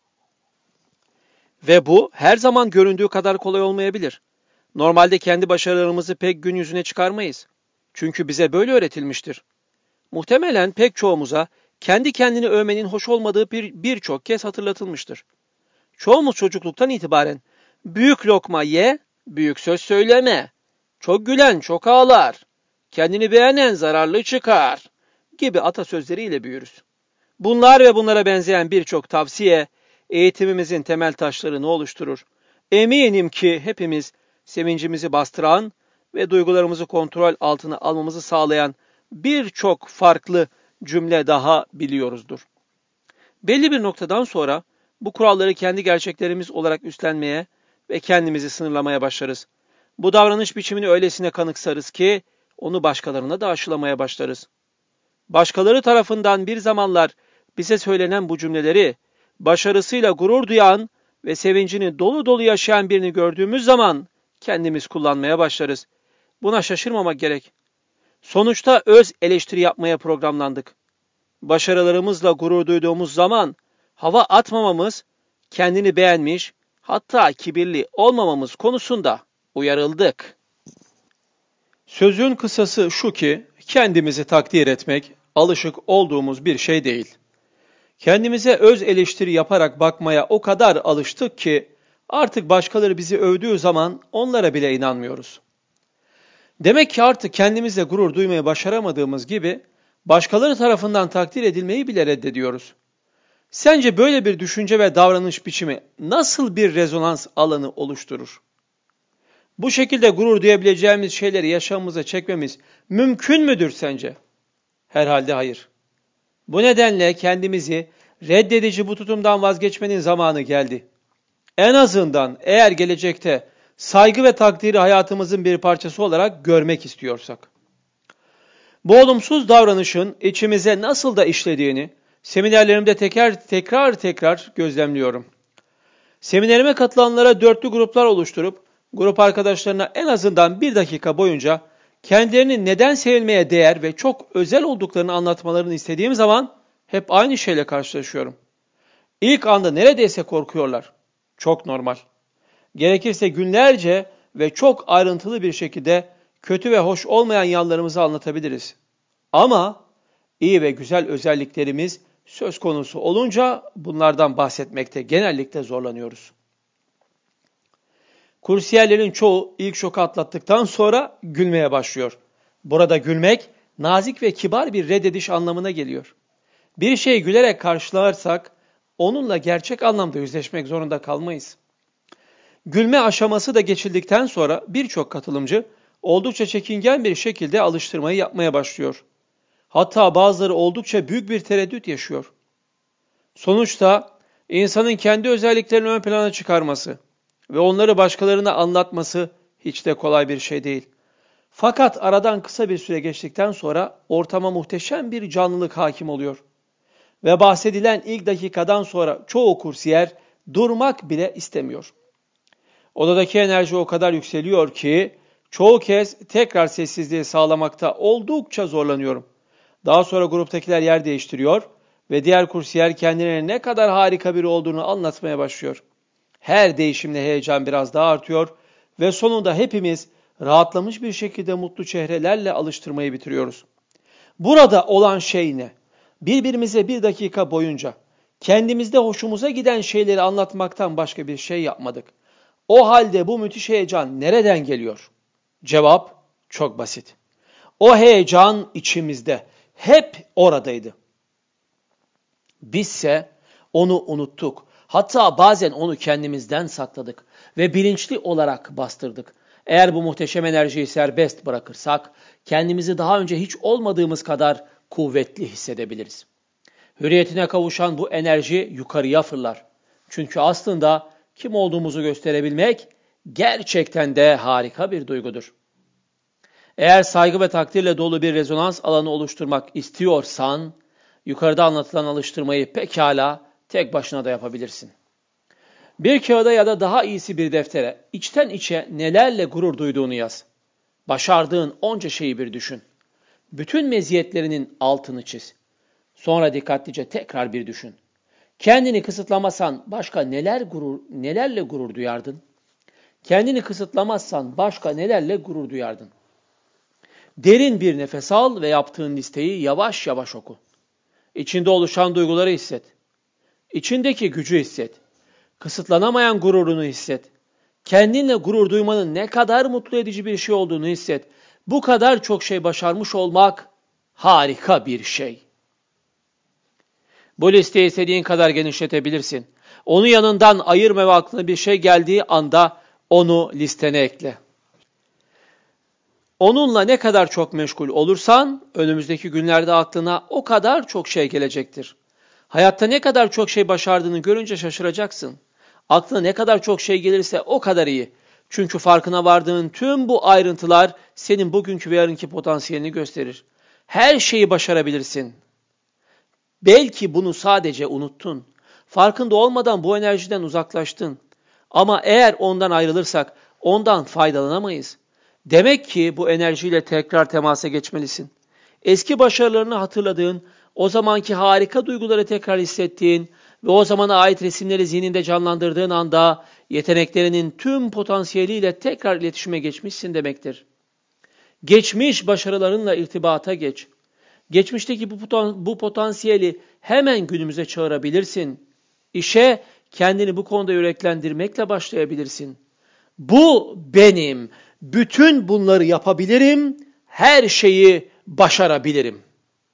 Ve bu her zaman göründüğü kadar kolay olmayabilir. Normalde kendi başarılarımızı pek gün yüzüne çıkarmayız. Çünkü bize böyle öğretilmiştir. Muhtemelen pek çoğumuza kendi kendini övmenin hoş olmadığı bir birçok kez hatırlatılmıştır. Çoğumuz çocukluktan itibaren büyük lokma ye, büyük söz söyleme, çok gülen çok ağlar, kendini beğenen zararlı çıkar gibi atasözleriyle büyürüz. Bunlar ve bunlara benzeyen birçok tavsiye eğitimimizin temel taşlarını oluşturur. Eminim ki hepimiz sevincimizi bastıran ve duygularımızı kontrol altına almamızı sağlayan birçok farklı cümle daha biliyoruzdur. Belli bir noktadan sonra bu kuralları kendi gerçeklerimiz olarak üstlenmeye ve kendimizi sınırlamaya başlarız. Bu davranış biçimini öylesine kanıksarız ki onu başkalarına da aşılamaya başlarız. Başkaları tarafından bir zamanlar bize söylenen bu cümleleri başarısıyla gurur duyan ve sevincini dolu dolu yaşayan birini gördüğümüz zaman kendimiz kullanmaya başlarız. Buna şaşırmamak gerek. Sonuçta öz eleştiri yapmaya programlandık. Başarılarımızla gurur duyduğumuz zaman hava atmamamız, kendini beğenmiş, hatta kibirli olmamamız konusunda uyarıldık. Sözün kısası şu ki, kendimizi takdir etmek alışık olduğumuz bir şey değil. Kendimize öz eleştiri yaparak bakmaya o kadar alıştık ki artık başkaları bizi övdüğü zaman onlara bile inanmıyoruz. Demek ki artık kendimizle gurur duymayı başaramadığımız gibi başkaları tarafından takdir edilmeyi bile reddediyoruz. Sence böyle bir düşünce ve davranış biçimi nasıl bir rezonans alanı oluşturur? Bu şekilde gurur duyabileceğimiz şeyleri yaşamımıza çekmemiz mümkün müdür sence? Herhalde hayır. Bu nedenle kendimizi reddedici bu tutumdan vazgeçmenin zamanı geldi. En azından eğer gelecekte saygı ve takdiri hayatımızın bir parçası olarak görmek istiyorsak. Bu olumsuz davranışın içimize nasıl da işlediğini seminerlerimde tekrar tekrar tekrar gözlemliyorum. Seminerime katılanlara dörtlü gruplar oluşturup grup arkadaşlarına en azından bir dakika boyunca kendilerini neden sevilmeye değer ve çok özel olduklarını anlatmalarını istediğim zaman hep aynı şeyle karşılaşıyorum. İlk anda neredeyse korkuyorlar. Çok normal. Gerekirse günlerce ve çok ayrıntılı bir şekilde kötü ve hoş olmayan yanlarımızı anlatabiliriz. Ama iyi ve güzel özelliklerimiz söz konusu olunca bunlardan bahsetmekte genellikle zorlanıyoruz. Kursiyerlerin çoğu ilk şoku atlattıktan sonra gülmeye başlıyor. Burada gülmek nazik ve kibar bir reddediş anlamına geliyor. Bir şeyi gülerek karşılarsak onunla gerçek anlamda yüzleşmek zorunda kalmayız. Gülme aşaması da geçildikten sonra birçok katılımcı oldukça çekingen bir şekilde alıştırmayı yapmaya başlıyor. Hatta bazıları oldukça büyük bir tereddüt yaşıyor. Sonuçta insanın kendi özelliklerini ön plana çıkarması ve onları başkalarına anlatması hiç de kolay bir şey değil. Fakat aradan kısa bir süre geçtikten sonra ortama muhteşem bir canlılık hakim oluyor. Ve bahsedilen ilk dakikadan sonra çoğu kursiyer durmak bile istemiyor. Odadaki enerji o kadar yükseliyor ki çoğu kez tekrar sessizliği sağlamakta oldukça zorlanıyorum. Daha sonra gruptakiler yer değiştiriyor ve diğer kursiyer kendilerine ne kadar harika biri olduğunu anlatmaya başlıyor. Her değişimle heyecan biraz daha artıyor ve sonunda hepimiz rahatlamış bir şekilde mutlu çehrelerle alıştırmayı bitiriyoruz. Burada olan şey ne? Birbirimize bir dakika boyunca kendimizde hoşumuza giden şeyleri anlatmaktan başka bir şey yapmadık. O halde bu müthiş heyecan nereden geliyor? Cevap çok basit. O heyecan içimizde, hep oradaydı. Bizse onu unuttuk. Hatta bazen onu kendimizden sakladık ve bilinçli olarak bastırdık. Eğer bu muhteşem enerjiyi serbest bırakırsak, kendimizi daha önce hiç olmadığımız kadar kuvvetli hissedebiliriz. Hürriyetine kavuşan bu enerji yukarıya fırlar. Çünkü aslında kim olduğumuzu gösterebilmek gerçekten de harika bir duygudur. Eğer saygı ve takdirle dolu bir rezonans alanı oluşturmak istiyorsan, yukarıda anlatılan alıştırmayı pekala tek başına da yapabilirsin. Bir kağıda ya da daha iyisi bir deftere içten içe nelerle gurur duyduğunu yaz. Başardığın onca şeyi bir düşün. Bütün meziyetlerinin altını çiz. Sonra dikkatlice tekrar bir düşün. Kendini kısıtlamasan başka neler gurur, nelerle gurur duyardın? Kendini kısıtlamazsan başka nelerle gurur duyardın? Derin bir nefes al ve yaptığın listeyi yavaş yavaş oku. İçinde oluşan duyguları hisset. İçindeki gücü hisset. Kısıtlanamayan gururunu hisset. Kendinle gurur duymanın ne kadar mutlu edici bir şey olduğunu hisset. Bu kadar çok şey başarmış olmak harika bir şey. Bu listeyi istediğin kadar genişletebilirsin. Onu yanından ayırma ve aklına bir şey geldiği anda onu listene ekle. Onunla ne kadar çok meşgul olursan önümüzdeki günlerde aklına o kadar çok şey gelecektir. Hayatta ne kadar çok şey başardığını görünce şaşıracaksın. Aklına ne kadar çok şey gelirse o kadar iyi. Çünkü farkına vardığın tüm bu ayrıntılar senin bugünkü ve yarınki potansiyelini gösterir. Her şeyi başarabilirsin. Belki bunu sadece unuttun. Farkında olmadan bu enerjiden uzaklaştın. Ama eğer ondan ayrılırsak ondan faydalanamayız. Demek ki bu enerjiyle tekrar temasa geçmelisin. Eski başarılarını hatırladığın, o zamanki harika duyguları tekrar hissettiğin ve o zamana ait resimleri zihninde canlandırdığın anda yeteneklerinin tüm potansiyeliyle tekrar iletişime geçmişsin demektir. Geçmiş başarılarınla irtibata geç. Geçmişteki bu, potan- bu potansiyeli hemen günümüze çağırabilirsin. İşe kendini bu konuda yüreklendirmekle başlayabilirsin. Bu benim. Bütün bunları yapabilirim. Her şeyi başarabilirim.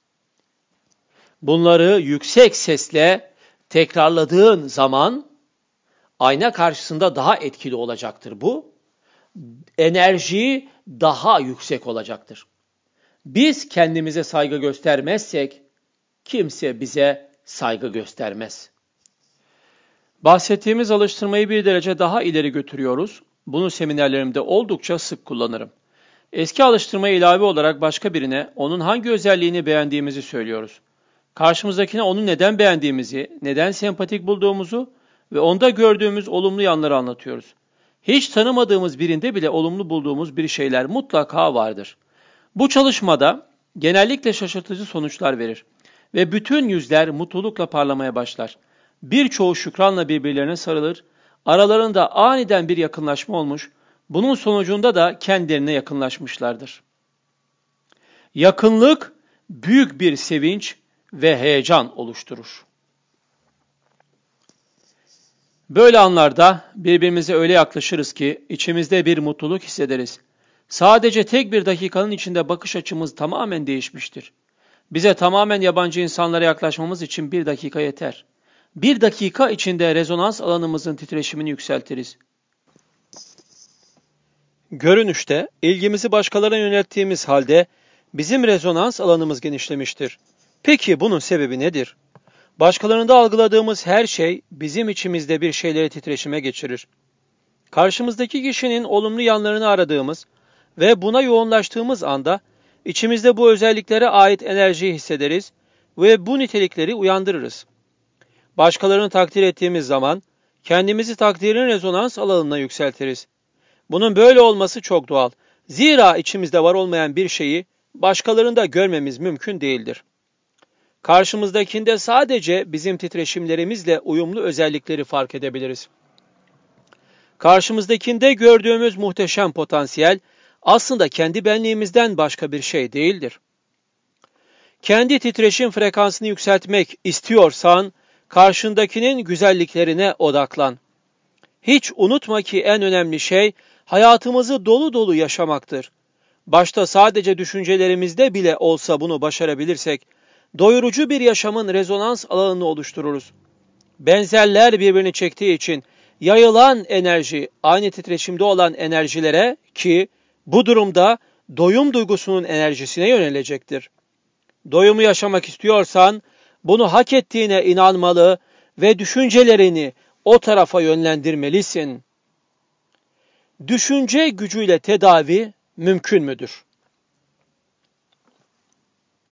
Bunları yüksek sesle tekrarladığın zaman ayna karşısında daha etkili olacaktır bu. Enerji daha yüksek olacaktır. Biz kendimize saygı göstermezsek kimse bize saygı göstermez. Bahsettiğimiz alıştırmayı bir derece daha ileri götürüyoruz. Bunu seminerlerimde oldukça sık kullanırım. Eski alıştırmaya ilave olarak başka birine onun hangi özelliğini beğendiğimizi söylüyoruz. Karşımızdakine onu neden beğendiğimizi, neden sempatik bulduğumuzu ve onda gördüğümüz olumlu yanları anlatıyoruz. Hiç tanımadığımız birinde bile olumlu bulduğumuz bir şeyler mutlaka vardır. Bu çalışmada genellikle şaşırtıcı sonuçlar verir. ve bütün yüzler mutlulukla parlamaya başlar. Birçoğu şükranla birbirlerine sarılır, aralarında aniden bir yakınlaşma olmuş, bunun sonucunda da kendilerine yakınlaşmışlardır. Yakınlık büyük bir sevinç ve heyecan oluşturur. Böyle anlarda birbirimize öyle yaklaşırız ki içimizde bir mutluluk hissederiz. Sadece tek bir dakikanın içinde bakış açımız tamamen değişmiştir. Bize tamamen yabancı insanlara yaklaşmamız için bir dakika yeter. Bir dakika içinde rezonans alanımızın titreşimini yükseltiriz. Görünüşte ilgimizi başkalarına yönelttiğimiz halde bizim rezonans alanımız genişlemiştir. Peki bunun sebebi nedir? Başkalarında algıladığımız her şey bizim içimizde bir şeyleri titreşime geçirir. Karşımızdaki kişinin olumlu yanlarını aradığımız ve buna yoğunlaştığımız anda içimizde bu özelliklere ait enerjiyi hissederiz ve bu nitelikleri uyandırırız. Başkalarını takdir ettiğimiz zaman kendimizi takdirin rezonans alanına yükseltiriz. Bunun böyle olması çok doğal. Zira içimizde var olmayan bir şeyi başkalarında görmemiz mümkün değildir. Karşımızdakinde sadece bizim titreşimlerimizle uyumlu özellikleri fark edebiliriz. Karşımızdakinde gördüğümüz muhteşem potansiyel aslında kendi benliğimizden başka bir şey değildir. Kendi titreşim frekansını yükseltmek istiyorsan karşındakinin güzelliklerine odaklan. Hiç unutma ki en önemli şey hayatımızı dolu dolu yaşamaktır. Başta sadece düşüncelerimizde bile olsa bunu başarabilirsek, doyurucu bir yaşamın rezonans alanını oluştururuz. Benzerler birbirini çektiği için yayılan enerji aynı titreşimde olan enerjilere ki bu durumda doyum duygusunun enerjisine yönelecektir. Doyumu yaşamak istiyorsan bunu hak ettiğine inanmalı ve düşüncelerini o tarafa yönlendirmelisin. Düşünce gücüyle tedavi mümkün müdür?